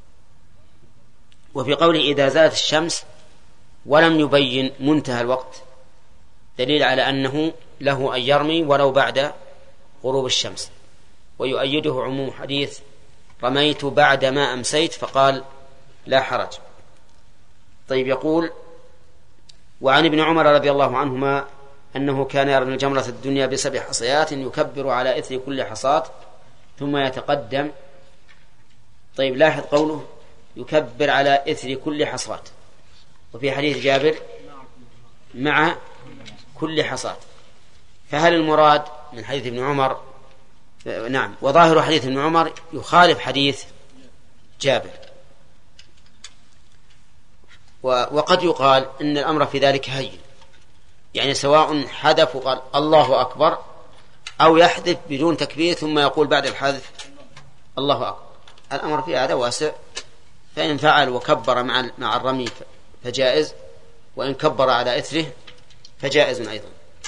وفي قوله إذا زالت الشمس ولم يبين منتهى الوقت دليل على أنه له أن يرمي ولو بعد غروب الشمس. ويؤيده عموم حديث رميت بعد ما أمسيت، فقال لا حرج. طيب، يقول: وعن ابن عمر رضي الله عنهما أنه كان يرمي الجمرة الدنيا بسبع حصيات يكبر على إثر كل حصاة ثم يتقدم. طيب، لاحظ قوله يكبر على إثر كل حصاة، وفي حديث جابر مع كل حصاة. فهل المراد من حديث ابن عمر؟ نعم، وظاهر حديث ابن عمر يخالف حديث جابر. وقد يقال إن الأمر في ذلك هين، يعني سواء حذف وقال الله أكبر، أو يحذف بدون تكبير ثم يقول بعد الحذف الله أكبر. الأمر في هذا واسع، فإن فعل وكبر مع مع الرمي فجائز، وإن كبر على إثره فجائز أيضا.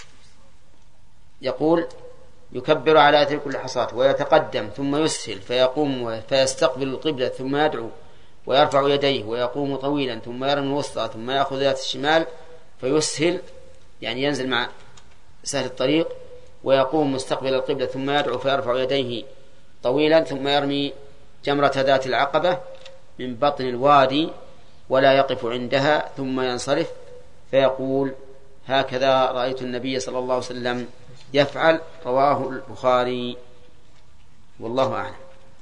يقول يكبر على إثر كل حصاة ويتقدم ثم يسهل فيقوم فيستقبل القبلة ثم يدعو ويرفع يديه ويقوم طويلا ثم يرمي الوسطى ثم يأخذ ذات الشمال فيسهل، يعني ينزل مع سهل الطريق، ويقوم مستقبل القبلة ثم يدعو فيرفع يديه طويلا ثم يرمي جمرة ذات العقبة من بطن الوادي ولا يقف عندها ثم ينصرف فيقول هكذا رأيت النبي صلى الله عليه وسلم يفعل. رواه البخاري، والله أعلم.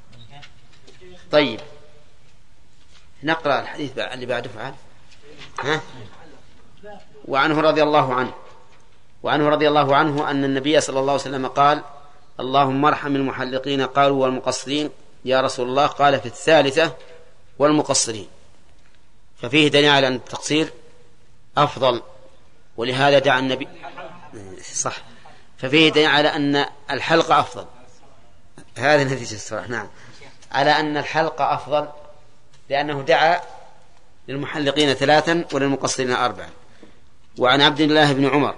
طيب، نقرأ الحديث اللي بعده. فعل ها؟ وعنه رضي الله عنه وعنه رضي الله عنه أن النبي صلى الله عليه وسلم قال: اللهم ارحم المحلقين. قالوا: والمقصرين يا رسول الله؟ قال: في الثالثة والمقصرين. ففيه دليل على أن التقصير أفضل، ولهذا دعا النبي صح ففيه دليل على أن الحلق أفضل. هذا نتيجة الصراحة. نعم، على أن الحلق أفضل، لأنه دعا للمحلقين ثلاثا وللمقصرين أربعا. وعن عبد الله بن عمر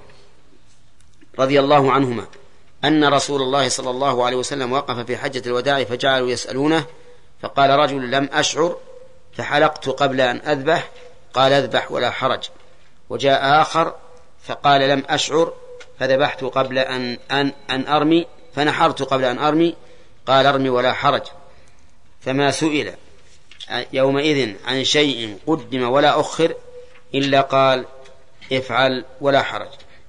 رضي الله عنهما أن رسول الله صلى الله عليه وسلم وقف في حجة الوداع فجعلوا يسألونه، فقال رجل: لم أشعر فحلقت قبل أن أذبح. قال: اذبح ولا حرج. وجاء آخر فقال: لم أشعر فذبحت قبل أن, أن, أن أرمي فنحرت قبل أن أرمي. قال: ارمي ولا حرج. فما سئل يومئذ عن شيء قدم ولا أخر إلا قال: افعل ولا حرج.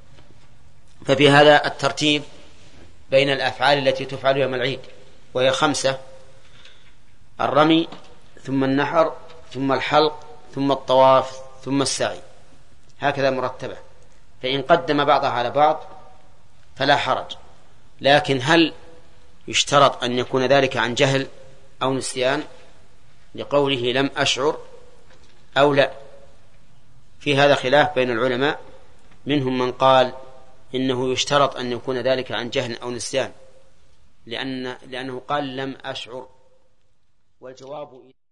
ففي هذا الترتيب بين الأفعال التي تفعل يوم العيد، وهي خمسة: الرمي ثم النحر ثم الحلق ثم الطواف ثم السعي، هكذا مرتبة. فإن قدم بعضها على بعض فلا حرج. لكن هل يشترط أن يكون ذلك عن جهل أو نسيان لقوله لم أشعر أو لا؟ في هذا خلاف بين العلماء، منهم من قال إنه يشترط أن يكون ذلك عن جهل أو نسيان، لأن لأنه قال لم أشعر، والجواب